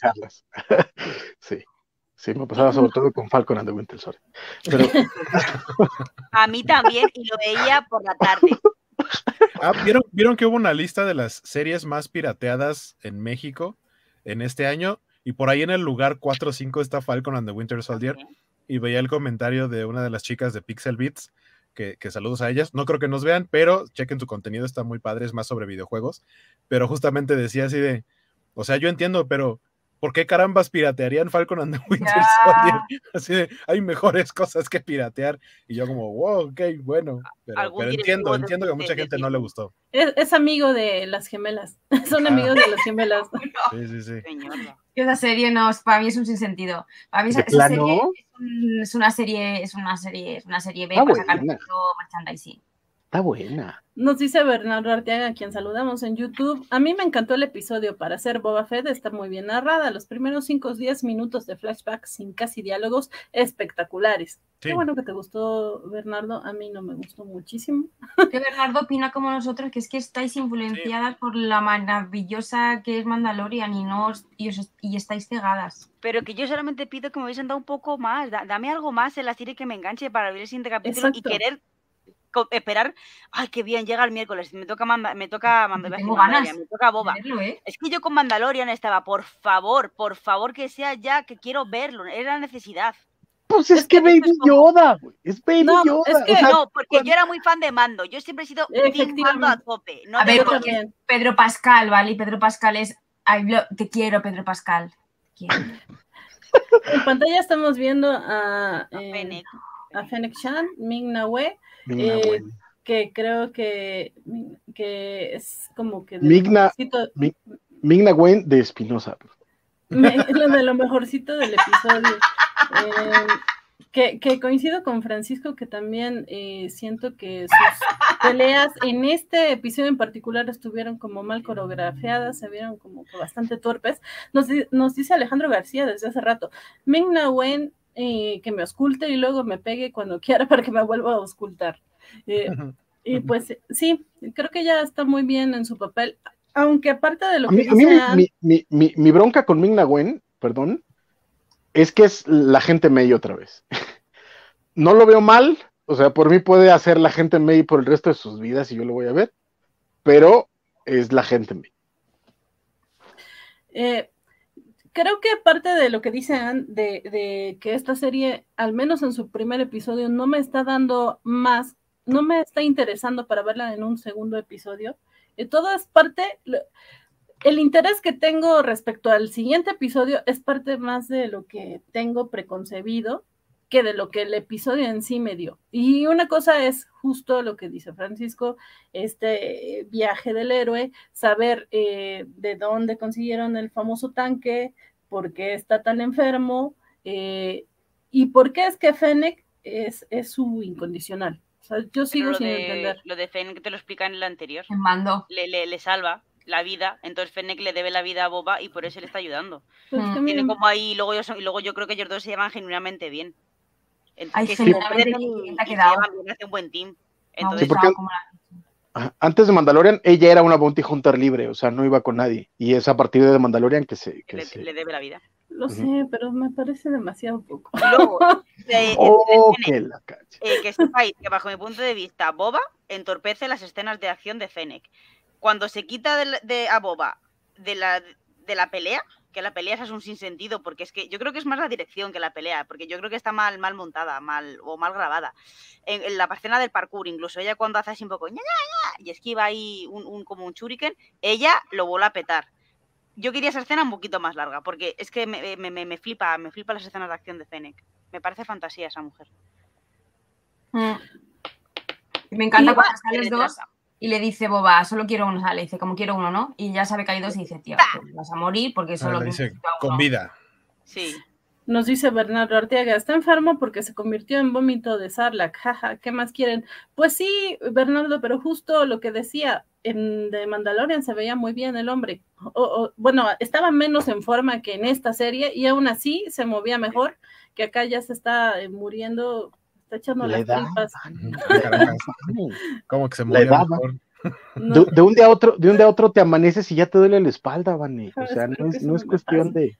Sí, me pasaba sobre todo con Falcon and the Winter Soldier. Pero... A mí también, y lo veía por la tarde. ¿Vieron que hubo una lista de las series más pirateadas en México en este año? Y por ahí en el lugar 4 o 5 está Falcon and the Winter Soldier. Y veía el comentario de una de las chicas de Pixel Beats, que saludos a ellas. No creo que nos vean, pero chequen su contenido, está muy padre, es más sobre videojuegos. Pero justamente decía así de, o sea, yo entiendo, pero ¿por qué carambas piratearían Falcon and the Winter Soldier? Así de, hay mejores cosas que piratear. Y yo como, wow, ok, bueno. Pero entiendo que a mucha gente no le gustó. Es amigo de las gemelas. Son amigos de las gemelas. Sí. Esa serie para mí es un sinsentido. Para mí esa serie es una serie B para sacar merchandising. Está buena. Nos dice Bernardo Arteaga, a quien saludamos en YouTube. A mí me encantó el episodio. Para ser Boba Fett está muy bien narrada. Los primeros 5 o 10 minutos de flashback sin casi diálogos espectaculares. Sí. Qué bueno que te gustó, Bernardo. A mí no me gustó muchísimo. Que Bernardo opina como nosotros, que es que estáis influenciadas por la maravillosa que es Mandalorian y estáis cegadas. Pero que yo solamente pido que me hubiesen dado un poco más. Dame algo más en la serie que me enganche para ver el siguiente capítulo. Exacto. Y querer esperar, ay, qué bien, llega el miércoles, me toca Boba. Verlo, ¿eh? Es que yo con Mandalorian estaba, por favor que sea ya, que quiero verlo, era la necesidad. pues es que Baby Yoda, güey. Es Baby Yoda. Es que, no, porque yo era muy fan de Mando. Yo siempre he sido Team Mando a tope. No a ver, Pedro Pascal, ¿vale? Y Pedro Pascal es... Te quiero, Pedro Pascal. Te quiero. En pantalla estamos viendo a Fennec Shand, Ming-Na Wen, que creo que es como que Ming-Na Wen de Espinosa. De lo mejorcito del episodio. Que coincido con Francisco, que también siento que sus peleas en este episodio en particular estuvieron como mal coreografiadas, se vieron como que bastante torpes. Nos dice Alejandro García desde hace rato, Ming-Na Wen, que me ausculte y luego me pegue cuando quiera para que me vuelva a auscultar. Y pues sí, creo que ya está muy bien en su papel, aunque aparte de lo que dice mi bronca con Ming-Na Wen, perdón, es que es la gente May otra vez. No lo veo mal, o sea, por mí puede hacer la gente May por el resto de sus vidas y yo lo voy a ver, pero es la gente May. Creo que aparte de lo que dice Anne, de que esta serie, al menos en su primer episodio, no me está dando más, no me está interesando para verla en un segundo episodio. Todo es parte... El interés que tengo respecto al siguiente episodio es parte más de lo que tengo preconcebido que de lo que el episodio en sí me dio. Y una cosa es justo lo que dice Francisco, este viaje del héroe, saber de dónde consiguieron el famoso tanque, por qué está tan enfermo, y por qué es que Fennec es su incondicional. O sea, yo sigo sin entender. Lo de Fennec te lo explica en el anterior. En Mando. Le salva la vida, entonces Fennec le debe la vida a Boba y por eso le está ayudando. Pues tiene como ahí, y luego yo creo que ellos dos se llevan genuinamente bien. Entonces, que se hace un buen team. Entonces, sí, porque antes de Mandalorian ella era una bounty hunter libre, o sea, no iba con nadie, y es a partir de The Mandalorian que le debe la vida. Lo sé, pero me parece demasiado poco. Luego, que sepáis que bajo mi punto de vista Boba entorpece las escenas de acción de Fennec. Cuando se quita a Boba de la pelea, que la pelea es un sinsentido, porque es que yo creo que es más la dirección que la pelea, porque yo creo que está mal montada, mal grabada. En la escena del parkour, incluso ella cuando hace así un poco y esquiva ahí como un shuriken, ella lo vuelve a petar. Yo quería esa escena un poquito más larga, porque es que me flipa las escenas de acción de Fennec. Me parece fantasía esa mujer. Me encanta cuando salen los dos y le dice Boba, solo quiero uno, le dice, como quiero uno, ¿no? Y ya sabe que hay dos y dice, tío, pues vas a morir porque solo dice, con vida. Sí. Nos dice Bernardo Arteaga, está enfermo porque se convirtió en vómito de Sarlacc, jaja, ¿qué más quieren? Pues sí, Bernardo, pero justo lo que decía, de Mandalorian se veía muy bien el hombre, bueno, estaba menos en forma que en esta serie y aún así se movía mejor, que acá ya se está muriendo, está echando las tripas. ¿Cómo que se movía mejor? No. De un día a otro te amaneces y ya te duele la espalda, Vane. O sea, no es cuestión de...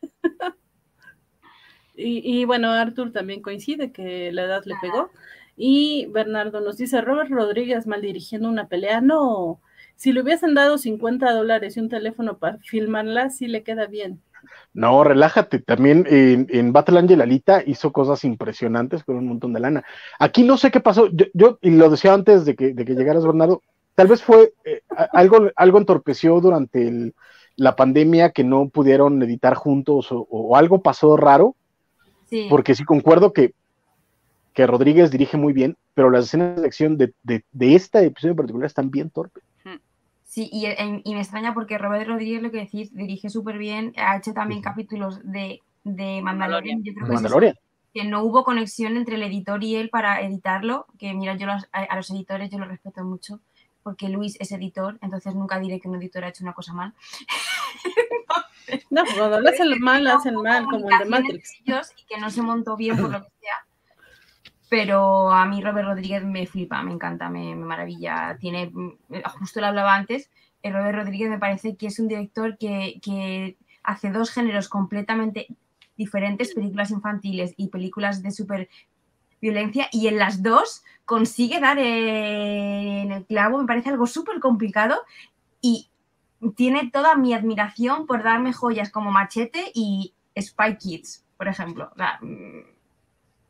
Y bueno, Arthur también coincide que la edad le pegó. Y Bernardo nos dice, Robert Rodríguez mal dirigiendo una pelea. No, si le hubiesen dado $50 y un teléfono para filmarla, sí le queda bien. No, relájate. También en Battle Angel Alita hizo cosas impresionantes con un montón de lana. Aquí no sé qué pasó. Yo y lo decía antes de que llegaras, Bernardo, tal vez fue algo entorpeció durante la pandemia que no pudieron editar juntos o algo pasó raro. Sí. Porque sí concuerdo que Rodríguez dirige muy bien, pero las escenas de acción de este episodio en particular están bien torpes. Sí, y me extraña porque Robert Rodríguez, lo que decís, dirige súper bien, ha hecho también capítulos de Mandalorian. Yo creo que no hubo conexión entre el editor y él para editarlo, que mira, yo a los editores yo los respeto mucho, porque Luis es editor, entonces nunca diré que un editor ha hecho una cosa mal. No, cuando lo hacen mal, como el de Matrix. Y que no se montó bien por lo que sea. Pero a mí Robert Rodríguez me flipa, me encanta, me maravilla. Tiene, justo lo hablaba antes, Robert Rodríguez me parece que es un director que hace dos géneros completamente diferentes, películas infantiles y películas de superviolencia, y en las dos consigue dar en el clavo. Me parece algo súper complicado y tiene toda mi admiración por darme joyas como Machete y Spy Kids, por ejemplo. O sea,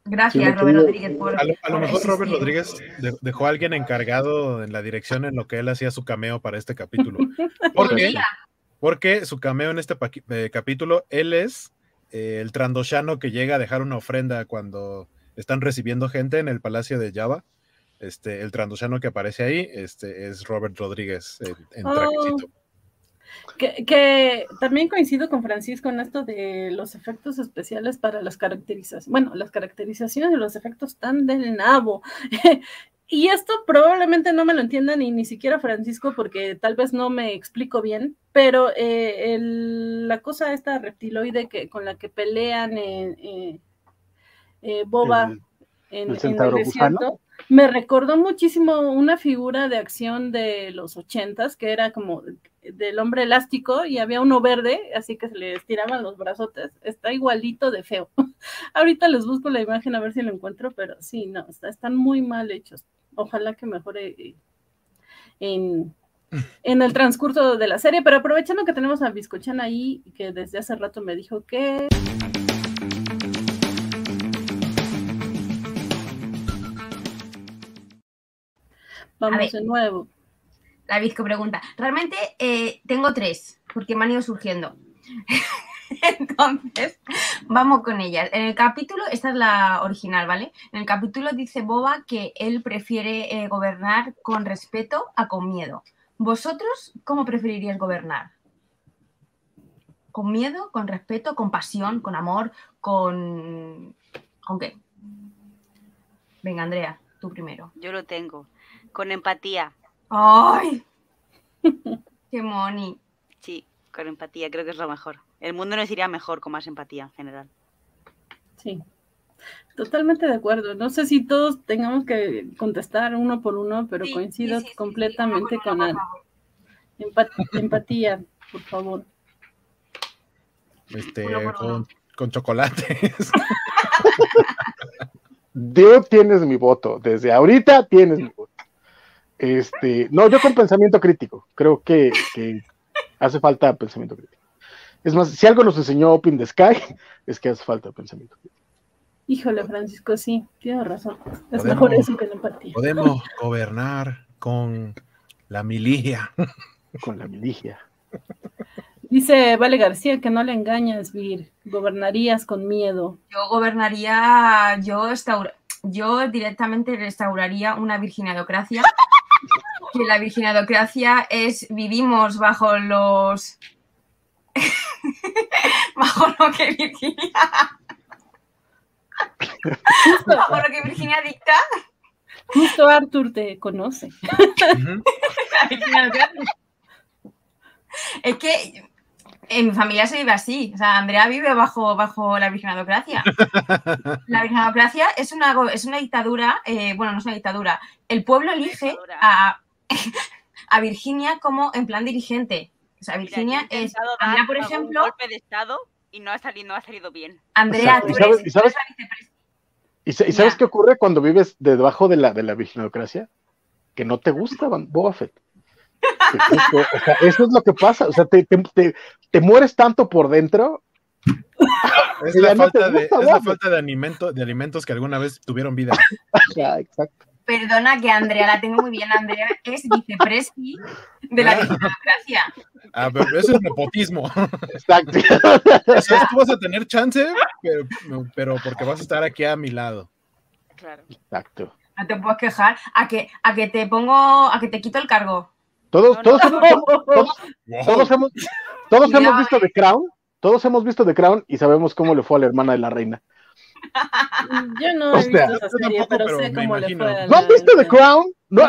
Gracias, Robert Rodríguez. A lo mejor Robert Rodríguez dejó a alguien encargado en la dirección en lo que él hacía su cameo para este capítulo. Porque su cameo en este capítulo, él es el Trandoshano que llega a dejar una ofrenda cuando están recibiendo gente en el Palacio de Jabba. El Trandoshano que aparece ahí es Robert Rodríguez en trajecito. Que también coincido con Francisco en esto de los efectos especiales para las caracterizaciones. Bueno, las caracterizaciones y los efectos están del nabo. Y esto probablemente no me lo entiendan ni siquiera Francisco, porque tal vez no me explico bien, pero la cosa esta reptiloide con la que pelean Boba en el desierto, me recordó muchísimo una figura de acción de los 80s, que era como del hombre elástico y había uno verde, así que se le estiraban los brazotes. Está igualito de feo. Ahorita les busco la imagen a ver si lo encuentro, pero sí, no, están muy mal hechos. Ojalá que mejore en el transcurso de la serie, pero aprovechando que tenemos a Biscochan ahí, que desde hace rato me dijo que... Vamos de nuevo. La Vizco pregunta. Realmente tengo 3, porque me han ido surgiendo. Entonces, vamos con ellas. En el capítulo, esta es la original, ¿vale? En el capítulo dice Boba que él prefiere gobernar con respeto a con miedo. ¿Vosotros cómo preferiríais gobernar? ¿Con miedo, con respeto, con pasión, con amor, con qué? Venga, Andrea, tú primero. Yo lo tengo. Con empatía. ¡Ay! ¡Qué moni! Sí, con empatía, creo que es lo mejor. El mundo nos iría mejor con más empatía en general. Sí, totalmente de acuerdo. No sé si todos tengamos que contestar uno por uno, pero sí, coincido completamente con la empatía, por favor. Con chocolates. Dios, tienes mi voto. Desde ahorita tienes mi voto. No, yo con pensamiento crítico. Creo que hace falta pensamiento crítico. Es más, si algo nos enseñó Open the Sky, es que hace falta pensamiento crítico. Híjole, Francisco, sí, tienes razón. Es mejor eso que la empatía. Podemos gobernar con la milicia. Con la milicia. Dice Vale García que no le engañas, Vir. Gobernarías con miedo. Yo gobernaría, yo directamente restauraría una virginadocracia. Que la virginadocracia es, vivimos bajo los... bajo lo que Virginia... bajo lo que Virginia dicta. Justo Arthur te conoce. La virginadocracia. Es que en mi familia se vive así. O sea, Andrea vive bajo la virginadocracia. La virginadocracia es una dictadura, bueno, no es una dictadura. El pueblo elige a Virginia como en plan dirigente. O sea, Virginia es... Andrea, por ejemplo... Un golpe de estado y no ha salido bien. Andrea, tú eres la vicepresidenta. ¿Y sabes qué ocurre cuando vives debajo de la virginocracia? Que no te gusta Boba Fett. O sea, eso es lo que pasa. O sea, te mueres tanto por dentro. Es la falta de alimentos que alguna vez tuvieron vida. Ya, exacto. Perdona que Andrea la tengo muy bien. Andrea es vicepresi de la virginocracia. Ah, pero eso es nepotismo. Exacto. Eso es, tú vas a tener chance, pero porque vas a estar aquí a mi lado. Claro. Exacto. No te puedes quejar. A que te quito el cargo. Todos hemos visto The Crown. Todos hemos visto The Crown y sabemos cómo le fue a la hermana de la reina. Yo no he visto esa serie, pero sé cómo le fue. ¿No han visto The Crown?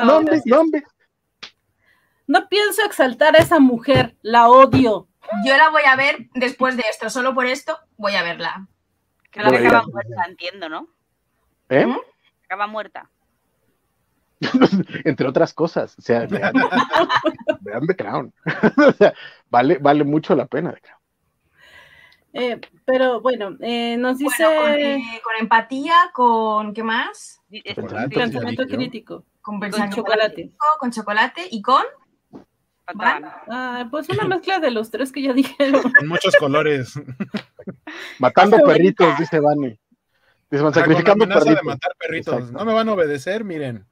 No pienso exaltar a esa mujer, la odio. Yo la voy a ver después de esto, solo por esto voy a verla. Creo que acaba muerta, entiendo, ¿no? Acaba muerta. Entre otras cosas, o sea, vean The Crown. O sea, vale mucho la pena The Crown. Pero bueno, nos dice... con empatía, ¿con qué más? Pensamiento crítico. Con chocolate. Con chocolate y con... Pues una mezcla de los tres que ya dijeron. En muchos colores. Matando perritos, dice Vane. Sacrificando perritos. De matar perritos. Exacto. No me van a obedecer, miren.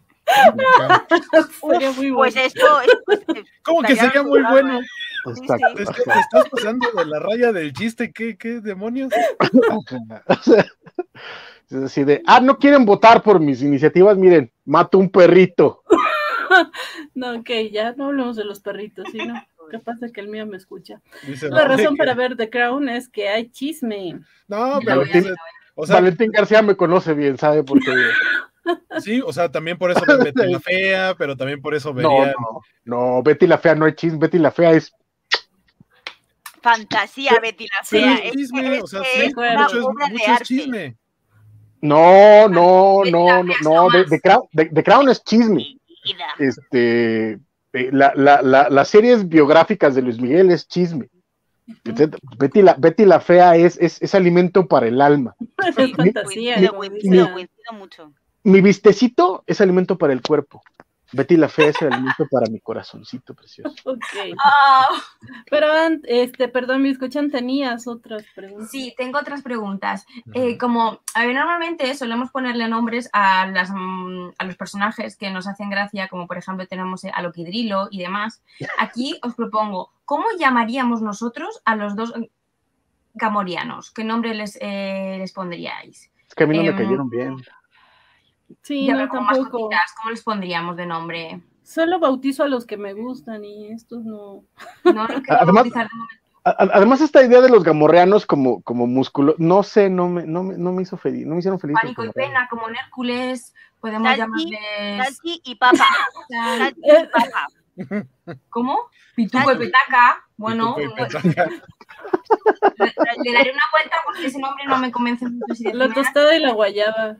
Sería muy bueno. Pues esto ¿Cómo que sería muy bueno? Exacto. Te estás pasando de la raya del chiste, ¿qué demonios? Es así de, no quieren votar por mis iniciativas, miren, mato un perrito. No, ok, ya no hablamos de los perritos, sino capaz de que el mío me escucha. La razón para ver The Crown es que hay chisme. No, pero Valentín García me conoce bien, ¿sabe por qué? Sí, o sea, también por eso ven Betty la Fea, pero también por eso verían... No, Betty la Fea no hay chisme, Betty la Fea es... Fantasía, Betty la Fea. Sí, es chisme, o sea, sí, mucho es chisme. No, The Crown es chisme. Las series biográficas de Luis Miguel es chisme. Betty la Fea es alimento para el alma. Es fantasía. Mucho. Mi vistecito es alimento para el cuerpo. Betty la Fea es el alimento para mi corazoncito precioso. Okay. Pero, perdón, me escuchan, tenías otras preguntas. Sí, tengo otras preguntas. Como, normalmente solemos ponerle nombres a los personajes que nos hacen gracia, como por ejemplo tenemos a Loquidrilo y demás. Aquí os propongo, ¿cómo llamaríamos nosotros a los dos gamorianos? ¿Qué nombre les pondríais? Es que a mí no me cayeron bien. Sí, no, tampoco. ¿Cómo les pondríamos de nombre? Solo bautizo a los que me gustan y estos no. No lo quiero bautizar de momento. Además, esta idea de los gamorreanos como músculo, no sé, no me hizo feliz, no me hicieron feliz. Pánico y pena, como en Hércules, podemos llamarles... Salchi y Papa. Salchi y Papa. ¿Cómo? Pituco y Petaca. Bueno, le daré una vuelta porque ese nombre no me convence mucho. La tostada y la guayaba.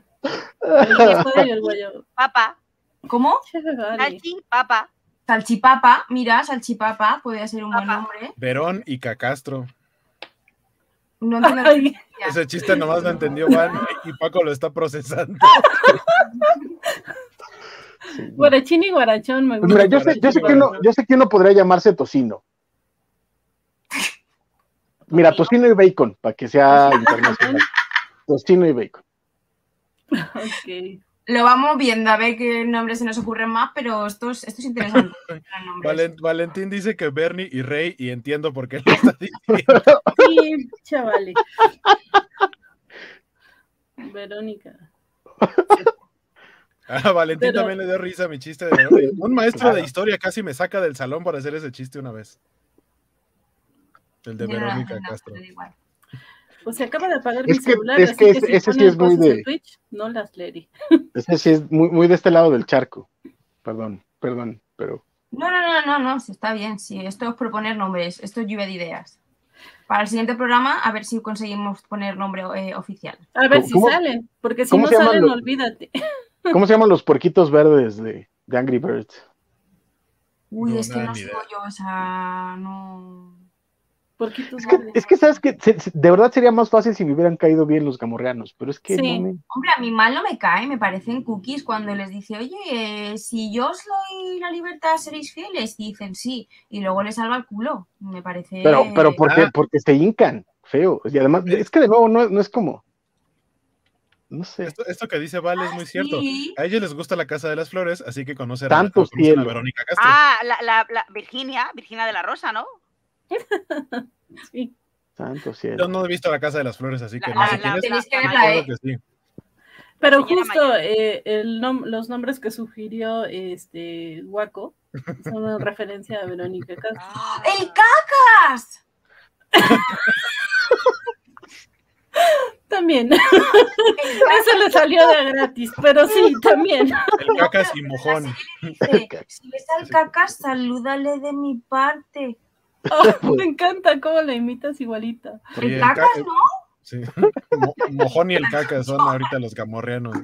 Papa. ¿Cómo? Salchipapa. Salchipapa, mira, Salchipapa podría ser un buen nombre. Verón y Cacastro. No entiendo. Ese chiste nomás lo entendió Juan y Paco lo está procesando. Sí. Guarachín y guarachón me gusta. Mira, yo sé que uno podría llamarse Tocino. Mira, Tocino y Bacon, para que sea internacional. Tocino y Bacon. Okay. Lo vamos viendo a ver qué nombres se nos ocurren más, pero esto es interesante. Valentín dice que Bernie y Rey, y entiendo por qué lo está diciendo. Sí, chavales. Verónica. Valentín también le dio risa a mi chiste de Verónica. Un maestro de historia casi me saca del salón para hacer ese chiste una vez. El de Verónica Castro. Pues se acaba de apagar mi celular, así que ese sí es muy de Twitch, no las leeré. Ese sí es muy de este lado del charco. Perdón, pero... No, sí, está bien, sí, esto es proponer nombres, esto es lluvia de ideas. Para el siguiente programa, a ver si conseguimos poner nombre oficial. A ver si salen, porque si no salen, olvídate. ¿Cómo se llaman los puerquitos verdes de Angry Birds? Uy, no, es que no sigo yo, o sea, no... Es que sabes que de verdad sería más fácil si me hubieran caído bien los gamorreanos, pero es que sí. Hombre, a mí mal no me cae, me parecen cookies cuando les dice, oye, si yo os doy la libertad, ¿seréis fieles? Y dicen sí, y luego les salva el culo, me parece... Pero porque se hincan, feo, y además, es que de nuevo no es como... No sé. Esto que dice Val es muy cierto. Sí. A ellos les gusta la Casa de las Flores, así que conocen a Verónica Castro. La Virginia de la Rosa, ¿no? Sí. Santo cielo. Yo no he visto la Casa de las Flores, así que no sé quién es. Que sí. Pero justo los nombres que sugirió Guaco son una referencia a Verónica Castro. ¡El Cacas! También. Eso le salió de gratis, pero sí, también. El Cacas y Mojón. Si ves al Cacas, salúdale de mi parte. Oh, me encanta cómo la imitas igualita. El Cacas, ¿no? Sí. Mojón y el Cacas son ahorita los gamorreanos.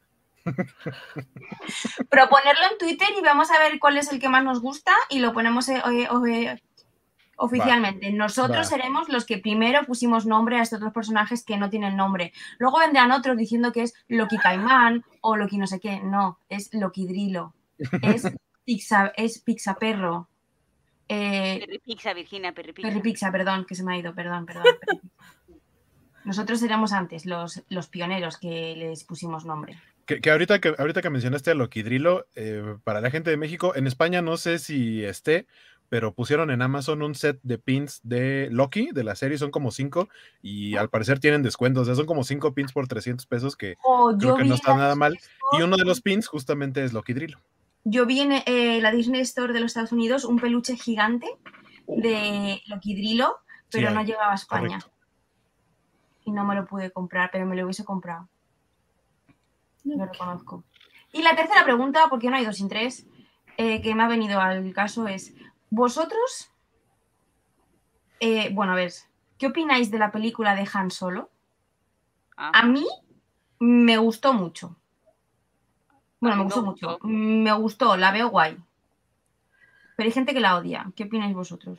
Proponerlo en Twitter y vamos a ver cuál es el que más nos gusta y lo ponemos oficialmente. Nosotros seremos los que primero pusimos nombre a estos otros personajes que no tienen nombre. Luego vendrán otros diciendo que es Loki Caimán o Loki no sé qué. No, es Loquidrilo. Es Pixaperro. Perripixa, Virginia, Perripixa. Perripixa, perdón, que se me ha ido, perdón. Nosotros éramos antes los pioneros que les pusimos nombre. Que ahorita que mencionaste a Loquidrilo, para la gente de México, en España no sé si esté, pero pusieron en Amazon un set de pins de Loki, de la serie, son como 5, y al parecer tienen descuentos, o sea, son como 5 pins por 300 pesos, que creo que no está nada mal, y uno de los pins justamente es Loquidrilo. Yo vi en la Disney Store de los Estados Unidos un peluche gigante de Loquidrilo, pero no llegaba a España. Correcto. Y no me lo pude comprar, pero me lo hubiese comprado. Lo reconozco. Y la tercera pregunta, porque no hay 2 sin 3, que me ha venido al caso es, vosotros, bueno, a ver, ¿qué opináis de la película de Han Solo? A mí me gustó mucho. Bueno, me gustó mucho. Me gustó, la veo guay. Pero hay gente que la odia. ¿Qué opináis vosotros?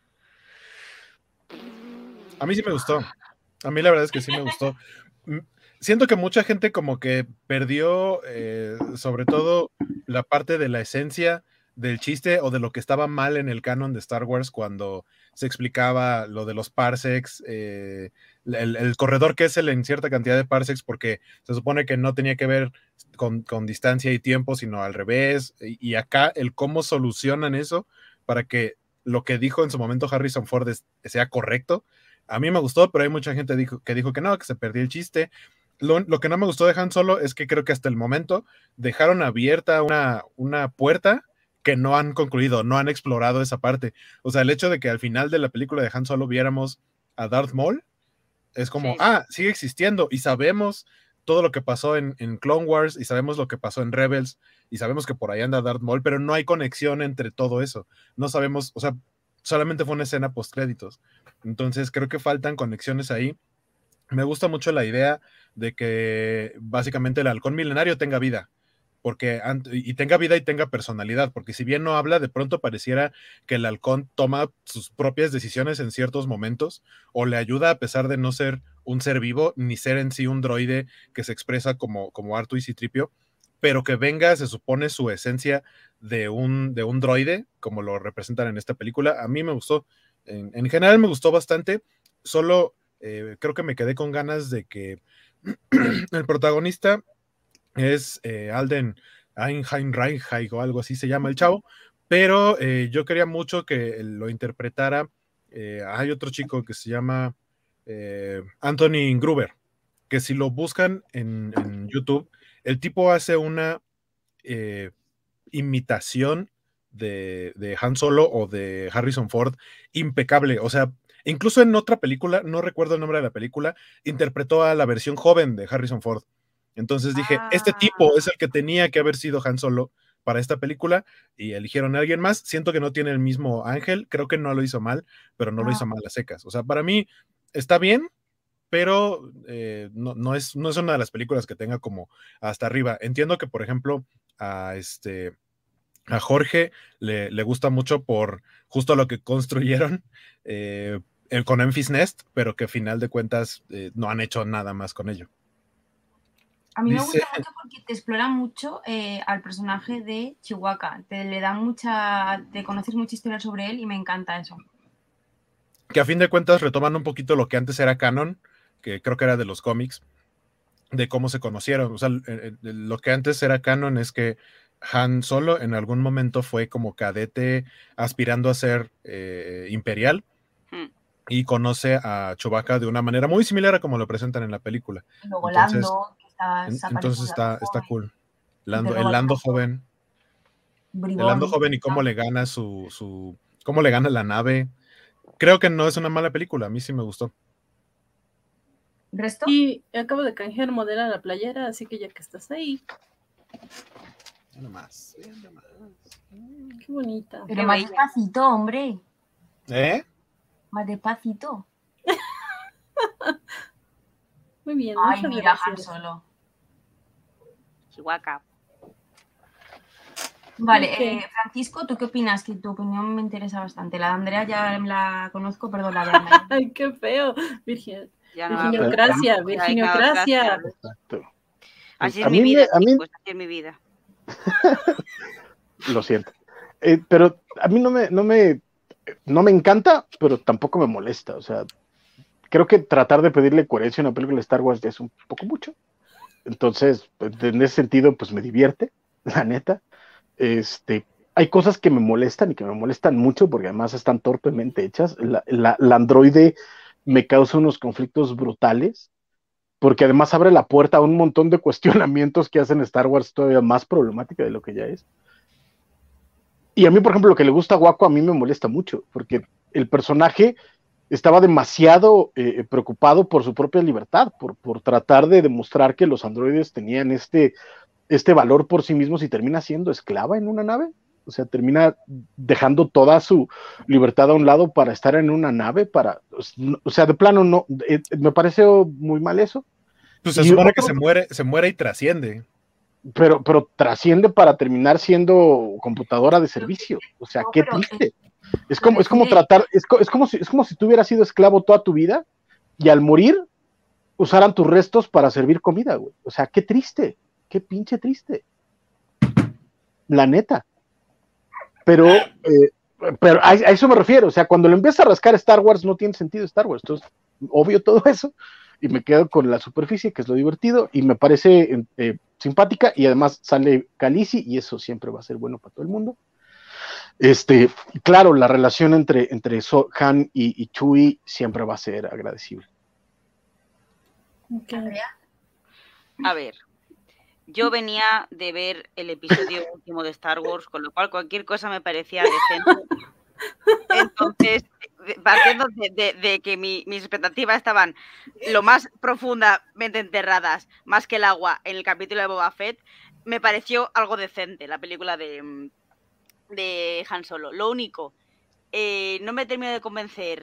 A mí sí me gustó. A mí la verdad es que sí me gustó. Siento que mucha gente como que perdió sobre todo la parte de la esencia del chiste o de lo que estaba mal en el canon de Star Wars cuando se explicaba lo de los parsecs, el corredor que es en cierta cantidad de parsecs, porque se supone que no tenía que ver con distancia y tiempo, sino al revés, y acá el cómo solucionan eso para que lo que dijo en su momento Harrison Ford sea correcto. A mí me gustó, pero hay mucha gente que dijo que no, que se perdió el chiste. Lo que no me gustó de Han Solo es que creo que hasta el momento dejaron abierta una puerta que no han concluido, no han explorado esa parte. O sea, el hecho de que al final de la película de Han Solo viéramos a Darth Maul, es como, sigue existiendo, y sabemos todo lo que pasó en Clone Wars, y sabemos lo que pasó en Rebels, y sabemos que por ahí anda Darth Maul, pero no hay conexión entre todo eso. No sabemos, o sea, solamente fue una escena post-créditos. Entonces creo que faltan conexiones ahí. Me gusta mucho la idea de que básicamente el halcón milenario tenga vida, y tenga vida y tenga personalidad, porque si bien no habla, de pronto pareciera que el halcón toma sus propias decisiones en ciertos momentos, o le ayuda a pesar de no ser un ser vivo, ni ser en sí un droide que se expresa como R2 y C-3PO, pero que venga, se supone, su esencia de un droide, como lo representan en esta película. A mí me gustó, en general me gustó bastante, solo creo que me quedé con ganas de que el protagonista es Alden Ehrenreich o algo así se llama el chavo, pero yo quería mucho que lo interpretara, hay otro chico que se llama Anthony Gruber, que si lo buscan en YouTube, el tipo hace una imitación de Han Solo o de Harrison Ford impecable. O sea, incluso en otra película, no recuerdo el nombre de la película, interpretó a la versión joven de Harrison Ford. Entonces dije, este tipo es el que tenía que haber sido Han Solo para esta película, y eligieron a alguien más. Siento que no tiene el mismo ángel, creo que no lo hizo mal, pero no lo hizo mal a secas. O sea, para mí está bien, pero no es una de las películas que tenga como hasta arriba. Entiendo que, por ejemplo, a Jorge le gusta mucho por justo lo que construyeron con Enfys Nest, pero que a final de cuentas no han hecho nada más con ello. A mí me gusta mucho porque te explora mucho al personaje de Chewbacca, te conoces mucha historia sobre él y me encanta eso. Que a fin de cuentas retoman un poquito lo que antes era canon, que creo que era de los cómics, de cómo se conocieron. O sea, lo que antes era canon es que Han Solo en algún momento fue como cadete aspirando a ser imperial, y conoce a Chewbacca de una manera muy similar a como lo presentan en la película. Y luego Lando, entonces está cool. El Lando joven. Bribón, el Lando joven y cómo le gana cómo le gana la nave. Creo que no es una mala película, a mí sí me gustó. ¿Resto? Y acabo de canjear modelo a la playera, así que ya que estás ahí. Nomás. Qué bonita. Pero más despacito, hombre. Más despacito. Muy bien. Ay, mira, Han Solo. Chihuahua. Vale, Francisco, ¿tú qué opinas? Que tu opinión me interesa bastante. La de Andrea ya la conozco, perdón, la de Andrea. Ay, qué feo. Virginiocracia. Exacto. Así es mi vida, chicos, así es mi vida. Lo siento. Pero a mí no me encanta, pero tampoco me molesta. O sea, creo que tratar de pedirle coherencia a una película de Star Wars ya es un poco mucho. Entonces, en ese sentido, pues me divierte, la neta. Hay cosas que me molestan y que me molestan mucho porque además están torpemente hechas. La androide me causa unos conflictos brutales porque además abre la puerta a un montón de cuestionamientos que hacen Star Wars todavía más problemática de lo que ya es. Y a mí, por ejemplo, lo que le gusta a Waco a mí me molesta mucho porque el personaje estaba demasiado preocupado por su propia libertad, por tratar de demostrar que los androides tenían este valor por sí mismos y termina siendo esclava en una nave. O sea, termina dejando toda su libertad a un lado para estar en una nave, o sea, de plano no, me parece muy mal eso. Pues se supone que se muere y trasciende. Pero trasciende para terminar siendo computadora de servicio. O sea, qué triste. Es como si tú hubieras sido esclavo toda tu vida y al morir usaran tus restos para servir comida, güey. O sea, qué triste, qué pinche triste. La neta. Pero a eso me refiero. O sea, cuando lo empieza a rascar Star Wars, no tiene sentido Star Wars. Entonces, obvio todo eso. Y me quedo con la superficie, que es lo divertido, y me parece simpática, y además sale Khaleesi, y eso siempre va a ser bueno para todo el mundo. Claro, la relación entre Han y Chewie siempre va a ser agradecible. Okay. A ver, yo venía de ver el episodio último de Star Wars, con lo cual cualquier cosa me parecía decente. Entonces, partiendo de que mis expectativas estaban lo más profundamente enterradas, más que el agua, en el capítulo de Boba Fett, me pareció algo decente la película de Han Solo. Lo único, no me terminó de convencer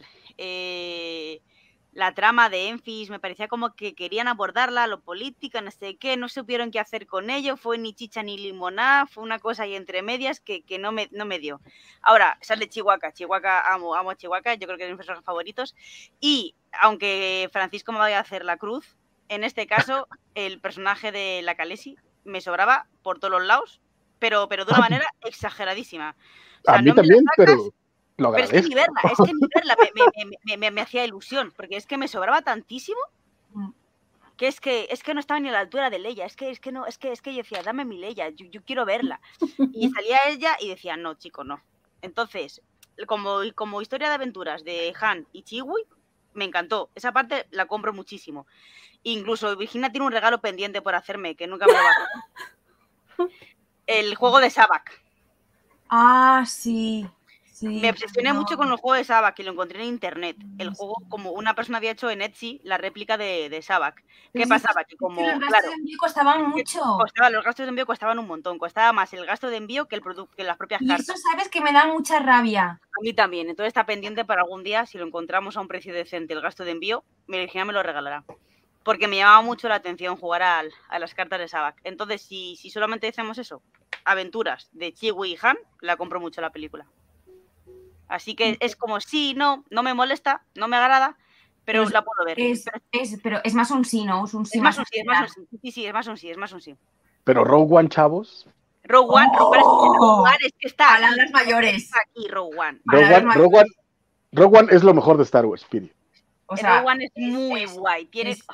la trama de Enfys, me parecía como que querían abordarla, lo político, no sé qué, no supieron qué hacer con ello, fue ni chicha ni limonada, fue una cosa ahí entre medias que no me dio. Ahora, sale Chihuahua, amo a Chihuahua, yo creo que es de mis personajes favoritos, y aunque Francisco me vaya a hacer la cruz, en este caso, el personaje de la Khaleesi me sobraba por todos los lados, pero de una manera exageradísima. O sea, a mí también, pero... Pero es que ni verla me hacía ilusión, porque es que me sobraba tantísimo que es que no estaba ni a la altura de Leia, es que yo decía, dame mi Leia, yo quiero verla. Y salía ella y decía, no, chico, no. Entonces, como historia de aventuras de Han y Chewie, me encantó. Esa parte la compro muchísimo. Incluso Virginia tiene un regalo pendiente por hacerme, que nunca me lo va a hacer. El juego de Sabak. Ah, sí. Sí, me obsesioné mucho con el juego de Sabak, que lo encontré en internet. El juego, como una persona había hecho en Etsy, la réplica de Sabak. ¿Qué pasaba? Que como, los gastos de envío costaban mucho. Los gastos de envío costaban un montón. Costaba más el gasto de envío que las propias cartas. Y eso sabes que me da mucha rabia. A mí también. Entonces está pendiente para algún día, si lo encontramos a un precio decente, el gasto de envío, Virginia me lo regalará. Porque me llamaba mucho la atención jugar a las cartas de Sabak. Entonces, si solamente hacemos eso, aventuras de Chewie y Han, la compro mucho la película. Así que es como sí, no me molesta, no me agrada, pero la puedo ver. Pero es más un sí, ¿no? Es un sí. Es más un sí, es más un sí. Sí, es más un sí. Pero Rogue One, chavos. Rogue One es que está. Palabras mayores. Está aquí, Rogue One. Rogue One es lo mejor de Star Wars, Piri. O sea, Rogue One es muy guay.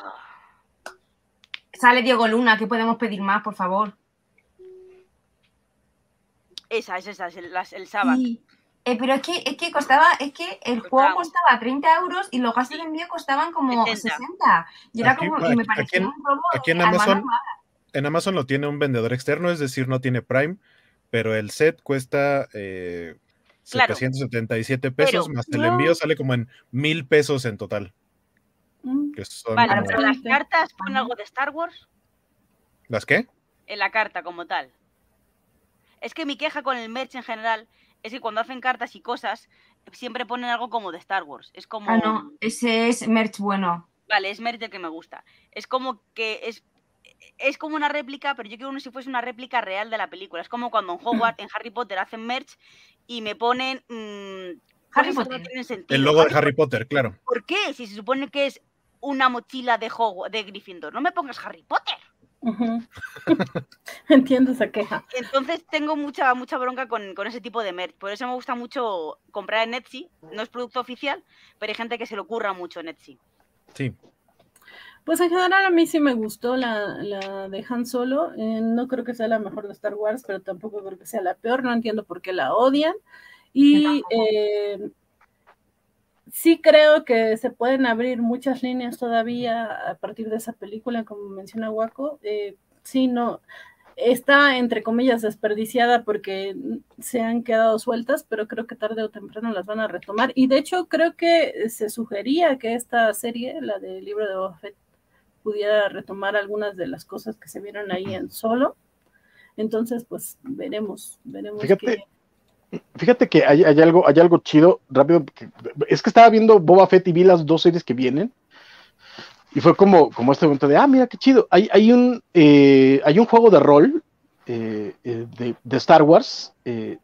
Sale Diego Luna, ¿qué podemos pedir más, por favor? Esa, es el Sabak. Sí. Pero es que el juego costaba 30 euros y los gastos de envío costaban como 60. Y era y me pareció un robo. Aquí en Amazon lo tiene un vendedor externo, es decir, no tiene Prime, pero el set cuesta 777 pesos, más el envío sale como en 1,000 pesos en total. Que son vale, pero las cartas ponen algo de Star Wars. ¿Las qué? En la carta como tal. Es que mi queja con el merch en general es que cuando hacen cartas y cosas, siempre ponen algo como de Star Wars. Es como... Ah, no, ese es merch bueno. Vale, es merch del que me gusta. Es como que es como una réplica, pero yo quiero si fuese una réplica real de la película. Es como cuando en Hogwarts, en Harry Potter, hacen merch y me ponen... Harry Potter. No tiene sentido. El logo de Harry Potter, claro. ¿Por qué? Si se supone que es una mochila de Gryffindor. No me pongas Harry Potter. Entiendo esa queja. Entonces tengo mucha bronca con ese tipo de merch. Por eso me gusta mucho comprar en Etsy. No es producto oficial, pero hay gente que se le ocurra mucho en Etsy. Sí. Pues en general a mí sí me gustó la de Han Solo. No creo que sea la mejor de Star Wars, pero tampoco creo que sea la peor. No entiendo por qué la odian. Y sí creo que se pueden abrir muchas líneas todavía a partir de esa película, como menciona Waco. Sí, no, está entre comillas desperdiciada porque se han quedado sueltas, pero creo que tarde o temprano las van a retomar. Y de hecho creo que se sugería que esta serie, la del libro de Boba Fett, pudiera retomar algunas de las cosas que se vieron ahí en Solo. Entonces, pues veremos. Fíjate que hay algo chido, rápido. Es que estaba viendo Boba Fett y vi las 2 series que vienen. Y fue como este momento de, mira qué chido. Hay un juego de rol de Star Wars.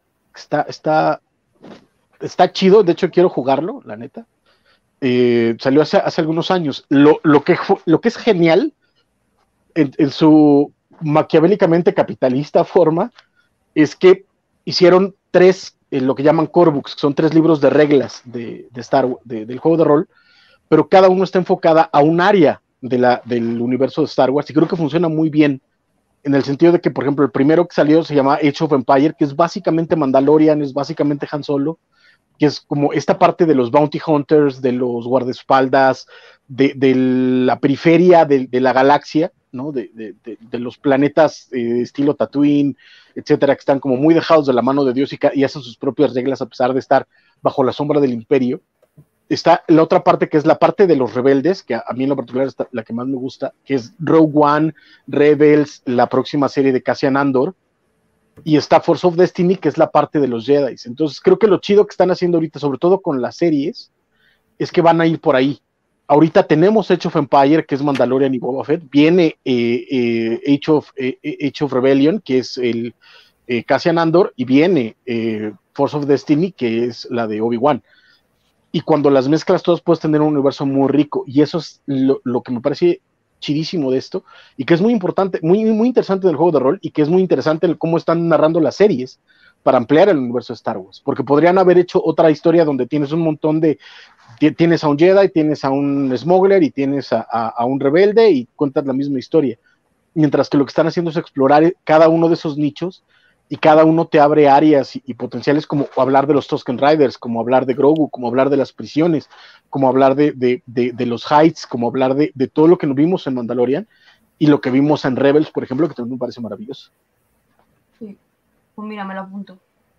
Está chido, de hecho quiero jugarlo, la neta. Salió hace algunos años. Lo que es genial en su maquiavélicamente capitalista forma es que hicieron 3, lo que llaman core books, son 3 libros de reglas de Star Wars, del juego de rol, pero cada uno está enfocada a un área del universo de Star Wars y creo que funciona muy bien en el sentido de que, por ejemplo, el primero que salió se llama Age of Empire, que es básicamente Mandalorian, es básicamente Han Solo, que es como esta parte de los bounty hunters, de los guardaespaldas, de la periferia de la galaxia, ¿no? De los planetas estilo Tatooine, etcétera, que están como muy dejados de la mano de Dios y hacen sus propias reglas a pesar de estar bajo la sombra del imperio. Está la otra parte que es la parte de los rebeldes, que a mí en lo particular es la que más me gusta, que es Rogue One, Rebels, la próxima serie de Cassian Andor, y está Force of Destiny, que es la parte de los Jedi. Entonces creo que lo chido que están haciendo ahorita, sobre todo con las series, es que van a ir por ahí. Ahorita tenemos Age of Empire, que es Mandalorian y Boba Fett, viene Age of Rebellion, que es el Cassian Andor, y viene Force of Destiny, que es la de Obi-Wan. Y cuando las mezclas todas puedes tener un universo muy rico, y eso es lo que me parece chidísimo de esto, y que es muy importante, muy, muy interesante del juego de rol, y que es muy interesante el cómo están narrando las series para ampliar el universo de Star Wars, porque podrían haber hecho otra historia donde tienes un montón de, tienes a un Jedi, tienes a un smuggler y tienes a un rebelde y cuentas la misma historia, mientras que lo que están haciendo es explorar cada uno de esos nichos y cada uno te abre áreas y potenciales, como hablar de los Tusken Riders, como hablar de Grogu, como hablar de las prisiones, como hablar de los Heights, como hablar de todo lo que nos vimos en Mandalorian y lo que vimos en Rebels, por ejemplo, que también me parece maravilloso. Sí, pues mira, me lo apunto.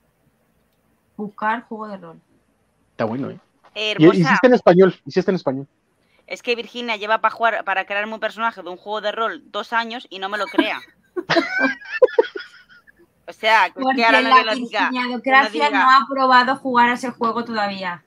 Buscar juego de rol. Está bueno, ¿eh? Hermosa. Y hiciste en español. Es que Virginia lleva para crearme un personaje de un juego de rol 2 años y no me lo crea. O sea, porque que ahora la Virginiadocracia no ha probado jugar a ese juego todavía.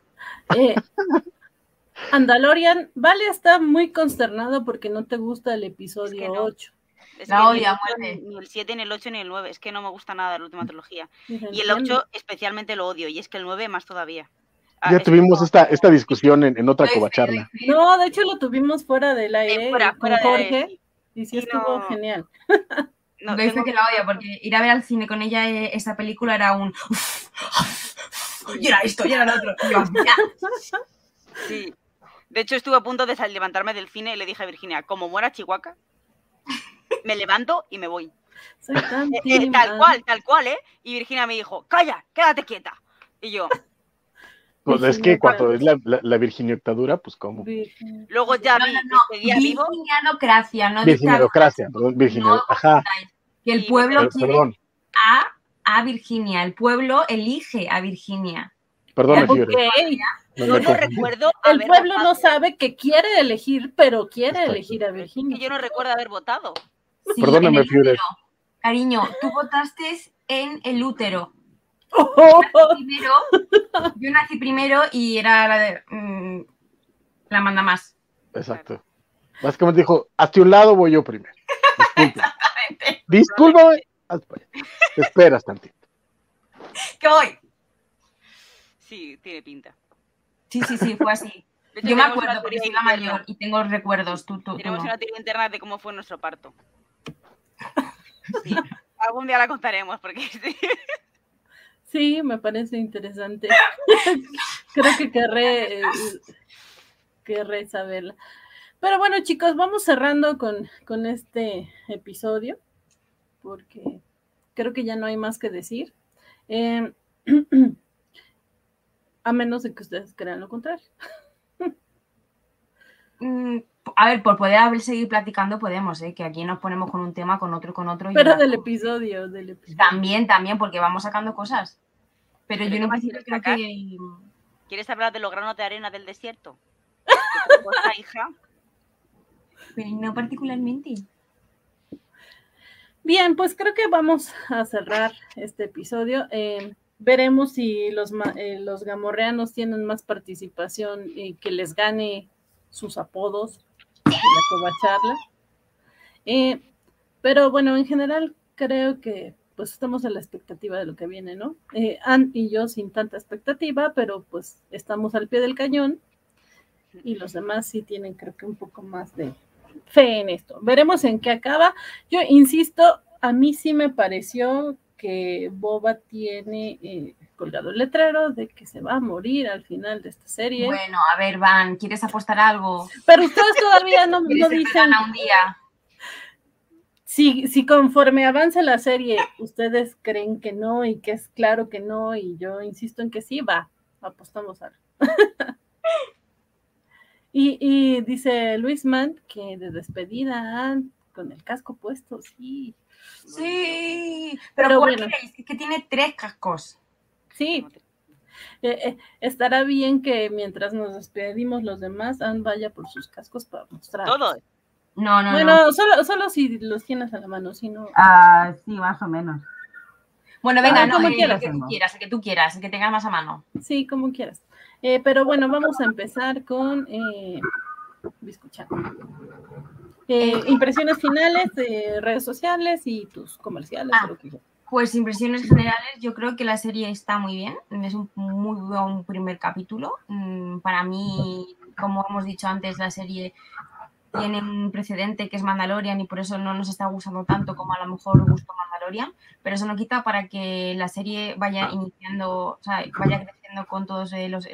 Andalorian, Vale está muy consternado porque no te gusta el episodio 8. La odia, muerte. Ni el 7, ni el 8, ni el 9. Es que no me gusta nada de la última trilogía. Y el 8 especialmente lo odio. Y es que el 9 más todavía. Ya tuvimos esta discusión en otra covacharla. No, de hecho lo tuvimos fuera del aire con Jorge. Y sí estuvo genial. No, dice que la odia porque ir a ver al cine con ella esa película era un y era esto, y era lo otro. Sí. De hecho estuve a punto de levantarme del cine y le dije a Virginia, como muera Chihuahua, me levanto y me voy. Soy tan tal cual, ¿eh? Y Virginia me dijo, calla, quédate quieta. Y yo... Pues es que cuando es la virginioctadura, pues ¿cómo? Luego ya Virginiadocracia, no Virginiadocracia, perdón, ajá. Que el pueblo quiere a Virginia, el pueblo elige a Virginia. Perdón, yo no recuerdo. El pueblo no sabe que quiere elegir, pero quiere elegir a Virginia. Yo no recuerdo haber votado. Sí, perdóname, Führer. Cariño, tú votaste en el útero. Yo nací primero y era la de la manda más. Exacto. Básicamente dijo, hasta un lado voy yo primero. Discúlpame. Te esperas tantito. ¿Qué voy? Sí, tiene pinta. Sí, fue así. Yo me acuerdo porque soy la mayor y tengo recuerdos. Tenemos una teoría interna de cómo fue nuestro parto. Sí. Algún día la contaremos porque... Sí, me parece interesante. Creo que querré saberla. Pero bueno, chicos, vamos cerrando con este episodio, porque creo que ya no hay más que decir. A menos de que ustedes crean lo contrario. A ver, por poder seguir platicando podemos, que aquí nos ponemos con un tema, con otro. Pero del episodio. También, porque vamos sacando cosas. Pero yo no quieres creo sacar? que... ¿Quieres hablar de los granos de arena del desierto? Hija. Pero no particularmente. Bien, pues creo que vamos a cerrar este episodio. Veremos si los gamorreanos tienen más participación y que les gane sus apodos de la covacharla. Pero bueno, en general creo que pues estamos a la expectativa de lo que viene, ¿no? Ann y yo sin tanta expectativa, pero pues estamos al pie del cañón y los demás sí tienen creo que un poco más de fe en esto. Veremos en qué acaba. Yo insisto, a mí sí me pareció que Boba tiene colgado el letrero de que se va a morir al final de esta serie. Bueno, a ver, Van, ¿quieres apostar algo? Pero ustedes todavía no dicen... un día? Si conforme avanza la serie, ustedes creen que no y que es claro que no, y yo insisto en que sí, apostamos a y dice Luisman que de despedida con el casco puesto, sí. Sí, pero bueno, es que tiene 3 cascos. Sí. Estará bien que mientras nos despedimos los demás, Ann vaya por sus cascos para mostrar. Todo. No. Bueno, solo si los tienes a la mano, si no. Sí, más o menos. Bueno, venga, como quieras, el que tú quieras, el que tengas más a mano. Sí, como quieras. Pero bueno, vamos a empezar con Biscochan. Impresiones finales de redes sociales y tus comerciales. Pues impresiones generales, yo creo que la serie está muy bien, es un muy buen primer capítulo. Para mí, como hemos dicho antes, la serie tiene un precedente que es Mandalorian y por eso no nos está gustando tanto como a lo mejor gustó Mandalorian, pero eso no quita para que la serie vaya iniciando, o sea, vaya creciendo con todos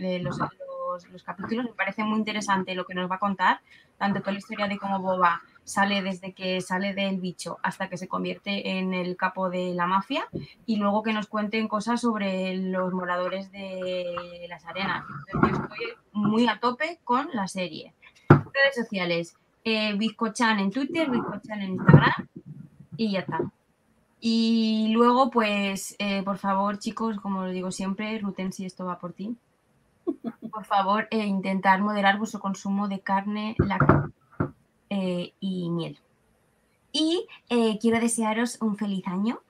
los capítulos. Me parece muy interesante lo que nos va a contar, tanto toda la historia de cómo Boba sale desde que sale del bicho hasta que se convierte en el capo de la mafia, y luego que nos cuenten cosas sobre los moradores de las arenas. Entonces, yo estoy muy a tope con la serie. Redes sociales, Biscochan en Twitter, Biscochan en Instagram y ya está. Y luego, pues, por favor, chicos, como lo digo siempre, Ruten, si esto va por ti, por favor, intentar moderar vuestro consumo de carne, lácteos y miel. Y quiero desearos un feliz año,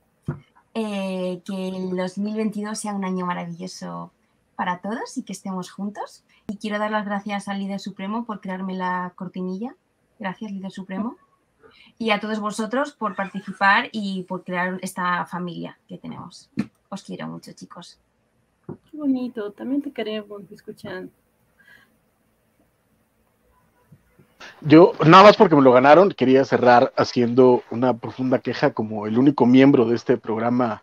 que el 2022 sea un año maravilloso para todos y que estemos juntos. Y quiero dar las gracias al líder supremo por crearme la cortinilla. Gracias, líder supremo. Y a todos vosotros por participar y por crear esta familia que tenemos. Os quiero mucho, chicos. Qué bonito, también te queremos, escuchan. Yo, nada más porque me lo ganaron, quería cerrar haciendo una profunda queja como el único miembro de este programa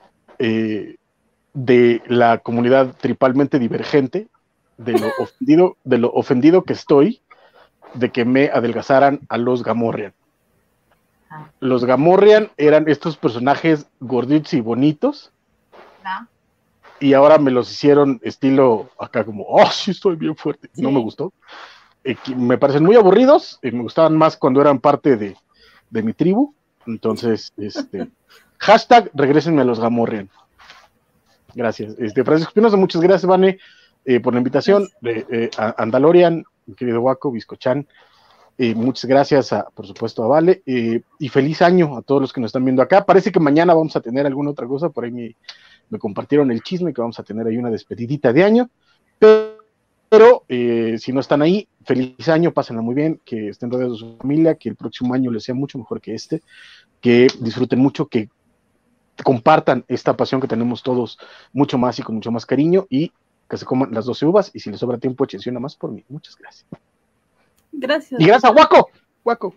de la comunidad tripalmente divergente, de lo ofendido que estoy de que me adelgazaran a los Gamorrean. Los Gamorrean eran estos personajes gorditos y bonitos, y ahora me los hicieron estilo acá como, sí estoy bien fuerte. Sí. No me gustó. Me parecen muy aburridos, me gustaban más cuando eran parte de mi tribu. Entonces, hashtag regrésenme a los Gamorrean. Gracias. Francisco Espinosa, muchas gracias, Vane, por la invitación. Andalorian, mi querido Guaco, Biscochan, muchas gracias, por supuesto, a Vale, y feliz año a todos los que nos están viendo acá. Parece que mañana vamos a tener alguna otra cosa, por ahí me compartieron el chisme que vamos a tener ahí una despedidita de año, pero si no están ahí, feliz año, pásenla muy bien, que estén rodeados de su familia, que el próximo año les sea mucho mejor que que disfruten mucho, que compartan esta pasión que tenemos todos mucho más y con mucho más cariño, y que se coman las 12 uvas, y si les sobra tiempo, échense una más por mí. Muchas gracias. Gracias. Y gracias a Guaco.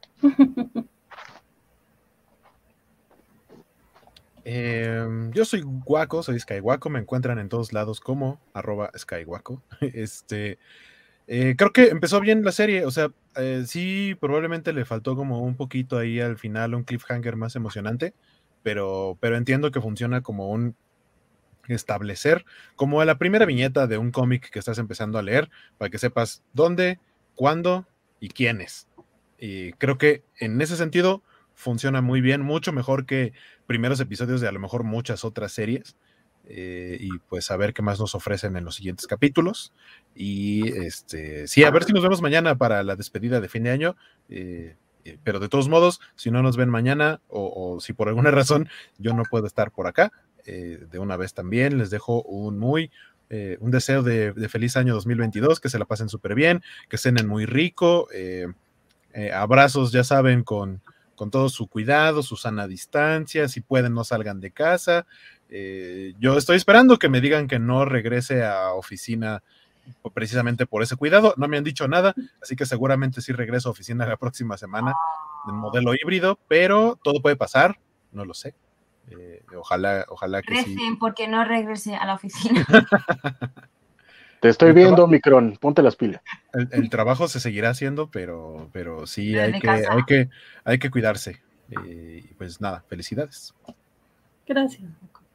Yo soy Guaco, soy Skyguaco, me encuentran en todos lados como @Skyguaco. Creo que empezó bien la serie, o sea, sí, probablemente le faltó como un poquito ahí al final, un cliffhanger más emocionante, pero entiendo que funciona como un establecer, como la primera viñeta de un cómic que estás empezando a leer, para que sepas dónde, cuándo y quiénes. Y creo que en ese sentido funciona muy bien, mucho mejor que primeros episodios de a lo mejor muchas otras series. Y pues a ver qué más nos ofrecen en los siguientes capítulos. Y sí, a ver si nos vemos mañana para la despedida de fin de año. Pero de todos modos, si no nos ven mañana o si por alguna razón yo no puedo estar por acá, de una vez también les dejo un deseo de feliz año 2022, que se la pasen súper bien, que cenen muy rico, abrazos, ya saben, con todo su cuidado, su sana distancia, si pueden no salgan de casa. Yo estoy esperando que me digan que no regrese a oficina precisamente por ese cuidado. No me han dicho nada, así que seguramente sí regreso a oficina la próxima semana en modelo híbrido, pero todo puede pasar, no lo sé. Ojalá que recen sí. porque no regrese a la oficina. Te estoy viendo, Omicron, ponte las pilas. El trabajo se seguirá haciendo, pero sí hay que cuidarse. Pues nada, felicidades. Gracias.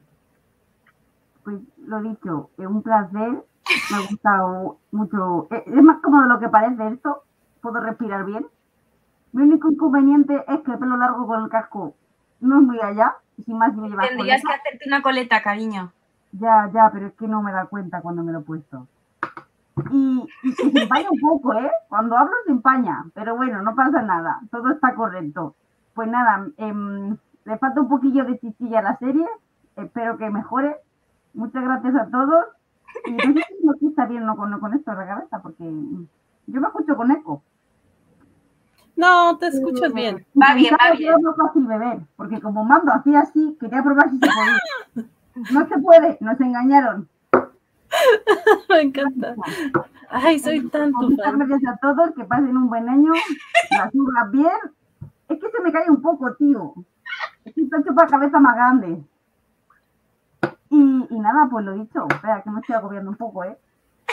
Pues lo dicho, es un placer, me ha gustado mucho. Es más cómodo de lo que parece esto, puedo respirar bien. Mi único inconveniente es que el pelo largo con el casco no es muy allá, y sin más si me llevas Tendrías coleta. que hacerte una coleta, cariño. Ya, pero es que no me da cuenta cuando me lo he puesto. Y se empaña un poco, ¿eh? Cuando hablo se empaña, pero bueno, no pasa nada, todo está correcto. Pues nada, le falta un poquillo de chichilla a la serie, espero que mejore. Muchas gracias a todos. Y no sé si me escucha bien no con esto de la cabeza, porque yo me escucho con eco. No, te escuchas bien. Va bien. Es más fácil beber, porque como Mando hacía así, quería probar si se podía. No se puede, nos engañaron. Me encanta. Ay, soy tanto Muchas fan. gracias a todos, que pasen un buen año, las uvas bien. Es que se me cae un poco, tío. Está hecho para cabeza más grande. Y nada, pues lo dicho. Espera, que me estoy agobiando un poco, ¿eh?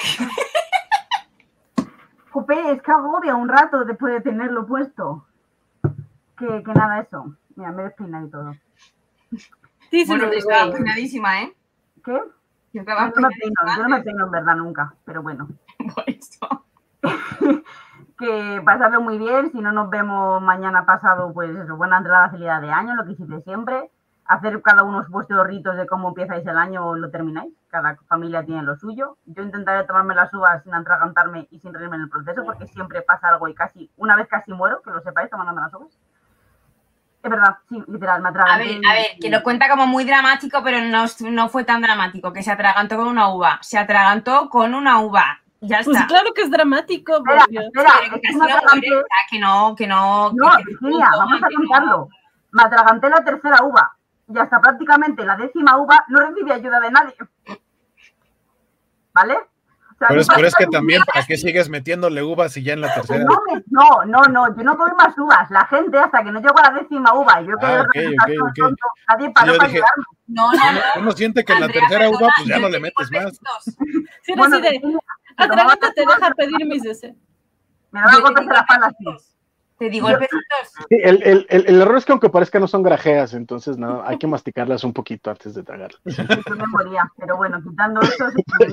Jope, es que agobia un rato después de tenerlo puesto. Que nada, eso. Mira, me he despeinado y todo. Sí, Bueno, sí, estaba peinadísima, ¿eh? ¿Qué? Yo no me peino en verdad nunca, pero bueno. Por eso. Que pasarlo muy bien, si no nos vemos mañana pasado, pues eso, buena entrada, felicidad de año, lo que hiciste siempre. Hacer cada uno vuestros ritos de cómo empezáis el año o lo termináis. Cada familia tiene lo suyo. Yo intentaré tomarme las uvas sin atragantarme y sin reírme en el proceso, porque siempre pasa algo y una vez casi muero, que lo sepáis, tomándome las uvas. Es verdad, sí, literal, me atraganté. A ver, que lo cuenta como muy dramático, pero no fue tan dramático, que se atragantó con una uva. Se atragantó con una uva. Ya está. Pues claro que es dramático. Espera, que no. No, Virginia, vamos a contarlo. Me atraganté la tercera uva y hasta prácticamente la 10ª uva no recibí ayuda de nadie. ¿Vale? O sea, pero es que también, ¿para qué sigues metiéndole uvas y ya en la tercera? No, yo no doy más uvas. La gente, hasta que no llegó a la 10ª uva y yo quedé okay. nadie paró para ayudarme. Uno siente que en la tercera uva, pues ya no le metes más. Sí, bueno, atragántate, deja pedir mis deseos. Me da golpes en la espalda así. Te digo golpecitos. Sí, el error es que aunque parezca no son grajeas, entonces no, hay que masticarlas un poquito antes de tragarlas. Yo me moría, pero bueno, quitando eso,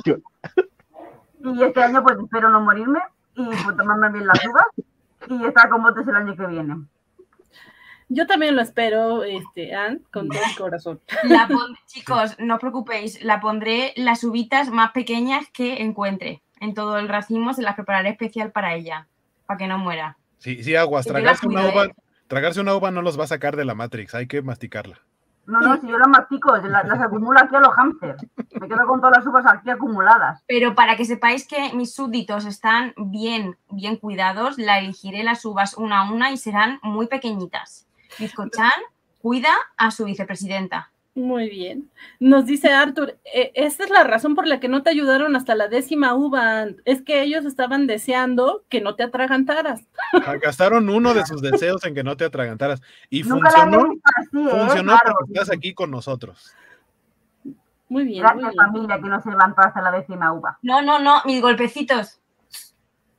y este año pues espero no morirme y pues tomarme bien las uvas y estar con botes el año que viene. Yo también lo espero, Anne, con todo el corazón. Chicos, no os preocupéis, la pondré las uvitas más pequeñas que encuentre. En todo el racimo se las prepararé especial para ella, para que no muera. Sí, aguas, tragarse una uva no los va a sacar de la Matrix, hay que masticarla. No, si yo las mastico, las acumulo aquí a los hámsters. Me quedo con todas las uvas aquí acumuladas. Pero para que sepáis que mis súbditos están bien cuidados, la elegiré las uvas una a una y serán muy pequeñitas. Bizcochan cuida a su vicepresidenta. Muy bien. Nos dice Arthur, esta es la razón por la que no te ayudaron hasta la 10ª uva. Es que ellos estaban deseando que no te atragantaras. Gastaron uno de sus deseos en que no te atragantaras. Y funcionó claro, porque estás aquí con nosotros. Muy bien. Gracias, familia, que no se levantó hasta la 10ª uva. No, mis golpecitos.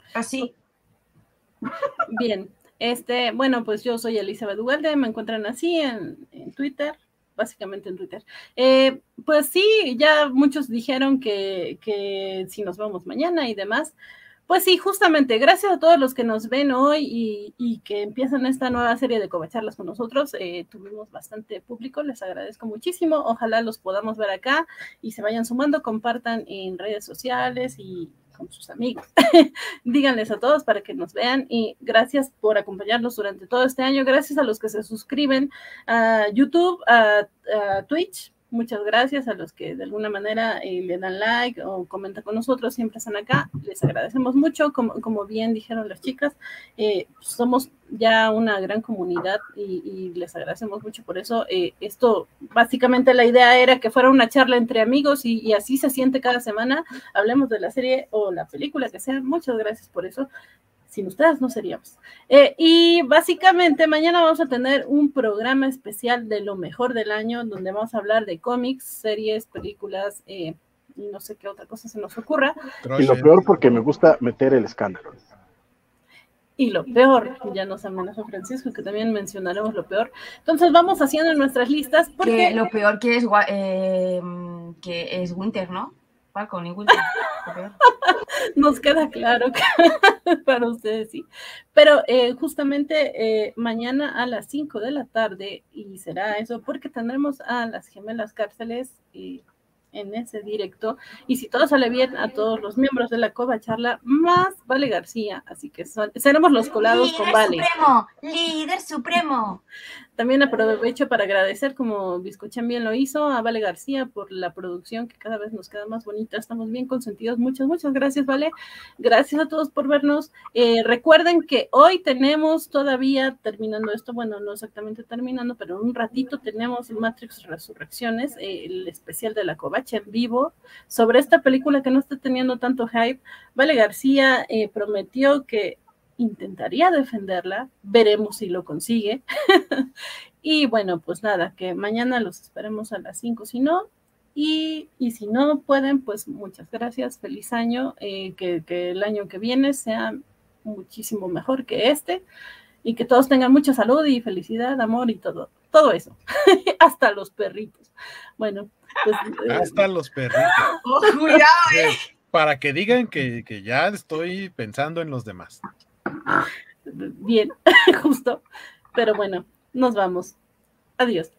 Así. Bien, bueno, pues yo soy Elizabeth Ugalde, me encuentran así en Twitter, básicamente en Twitter. Pues sí, ya muchos dijeron que si nos vemos mañana y demás. Pues sí, justamente, gracias a todos los que nos ven hoy y que empiezan esta nueva serie de Covacharlas con nosotros. Tuvimos bastante público, les agradezco muchísimo. Ojalá los podamos ver acá y se vayan sumando, compartan en redes sociales y con sus amigos. Díganles a todos para que nos vean y gracias por acompañarnos durante todo este año. Gracias a los que se suscriben a YouTube, a Twitch. Muchas gracias a los que de alguna manera le dan like o comentan con nosotros, siempre están acá, les agradecemos mucho, como bien dijeron las chicas, somos ya una gran comunidad y les agradecemos mucho por eso. Esto, básicamente la idea era que fuera una charla entre amigos y así se siente cada semana, hablemos de la serie o la película que sea, muchas gracias por eso. Sin ustedes no seríamos. Y básicamente mañana vamos a tener un programa especial de lo mejor del año, donde vamos a hablar de cómics, series, películas, y no sé qué otra cosa se nos ocurra. Y lo peor porque me gusta meter el escándalo. Y lo peor, ya nos amenazó Francisco, que también mencionaremos lo peor. Entonces vamos haciendo nuestras listas. Porque lo peor que es Winter, ¿no? Falcon y Winter. Nos queda claro que para ustedes sí. Pero justamente mañana a las 5 de la tarde, y será eso porque tendremos a las gemelas cárceles en ese directo. Y si todo sale bien, a todos los miembros de la Covacharla, más Vale García. Así que seremos los colados con Vale. ¡Líder supremo! También aprovecho para agradecer, como Biscochan bien lo hizo, a Vale García por la producción que cada vez nos queda más bonita. Estamos bien consentidos. Muchas gracias, Vale. Gracias a todos por vernos. Recuerden que hoy tenemos todavía, terminando esto, bueno, no exactamente terminando, pero en un ratito tenemos Matrix Resurrecciones, el especial de la Covacha en vivo, sobre esta película que no está teniendo tanto hype. Vale García prometió que intentaría defenderla, veremos si lo consigue. Y bueno, pues nada, que mañana los esperemos a las 5, si no, y si no pueden, pues muchas gracias, feliz año, que el año que viene sea muchísimo mejor que y que todos tengan mucha salud y felicidad, amor y todo eso, hasta los perritos. Bueno, pues... hasta los perritos. Oh, cuidado, Para que digan que ya estoy pensando en los demás. Bien, justo. Pero bueno, nos vamos. Adiós.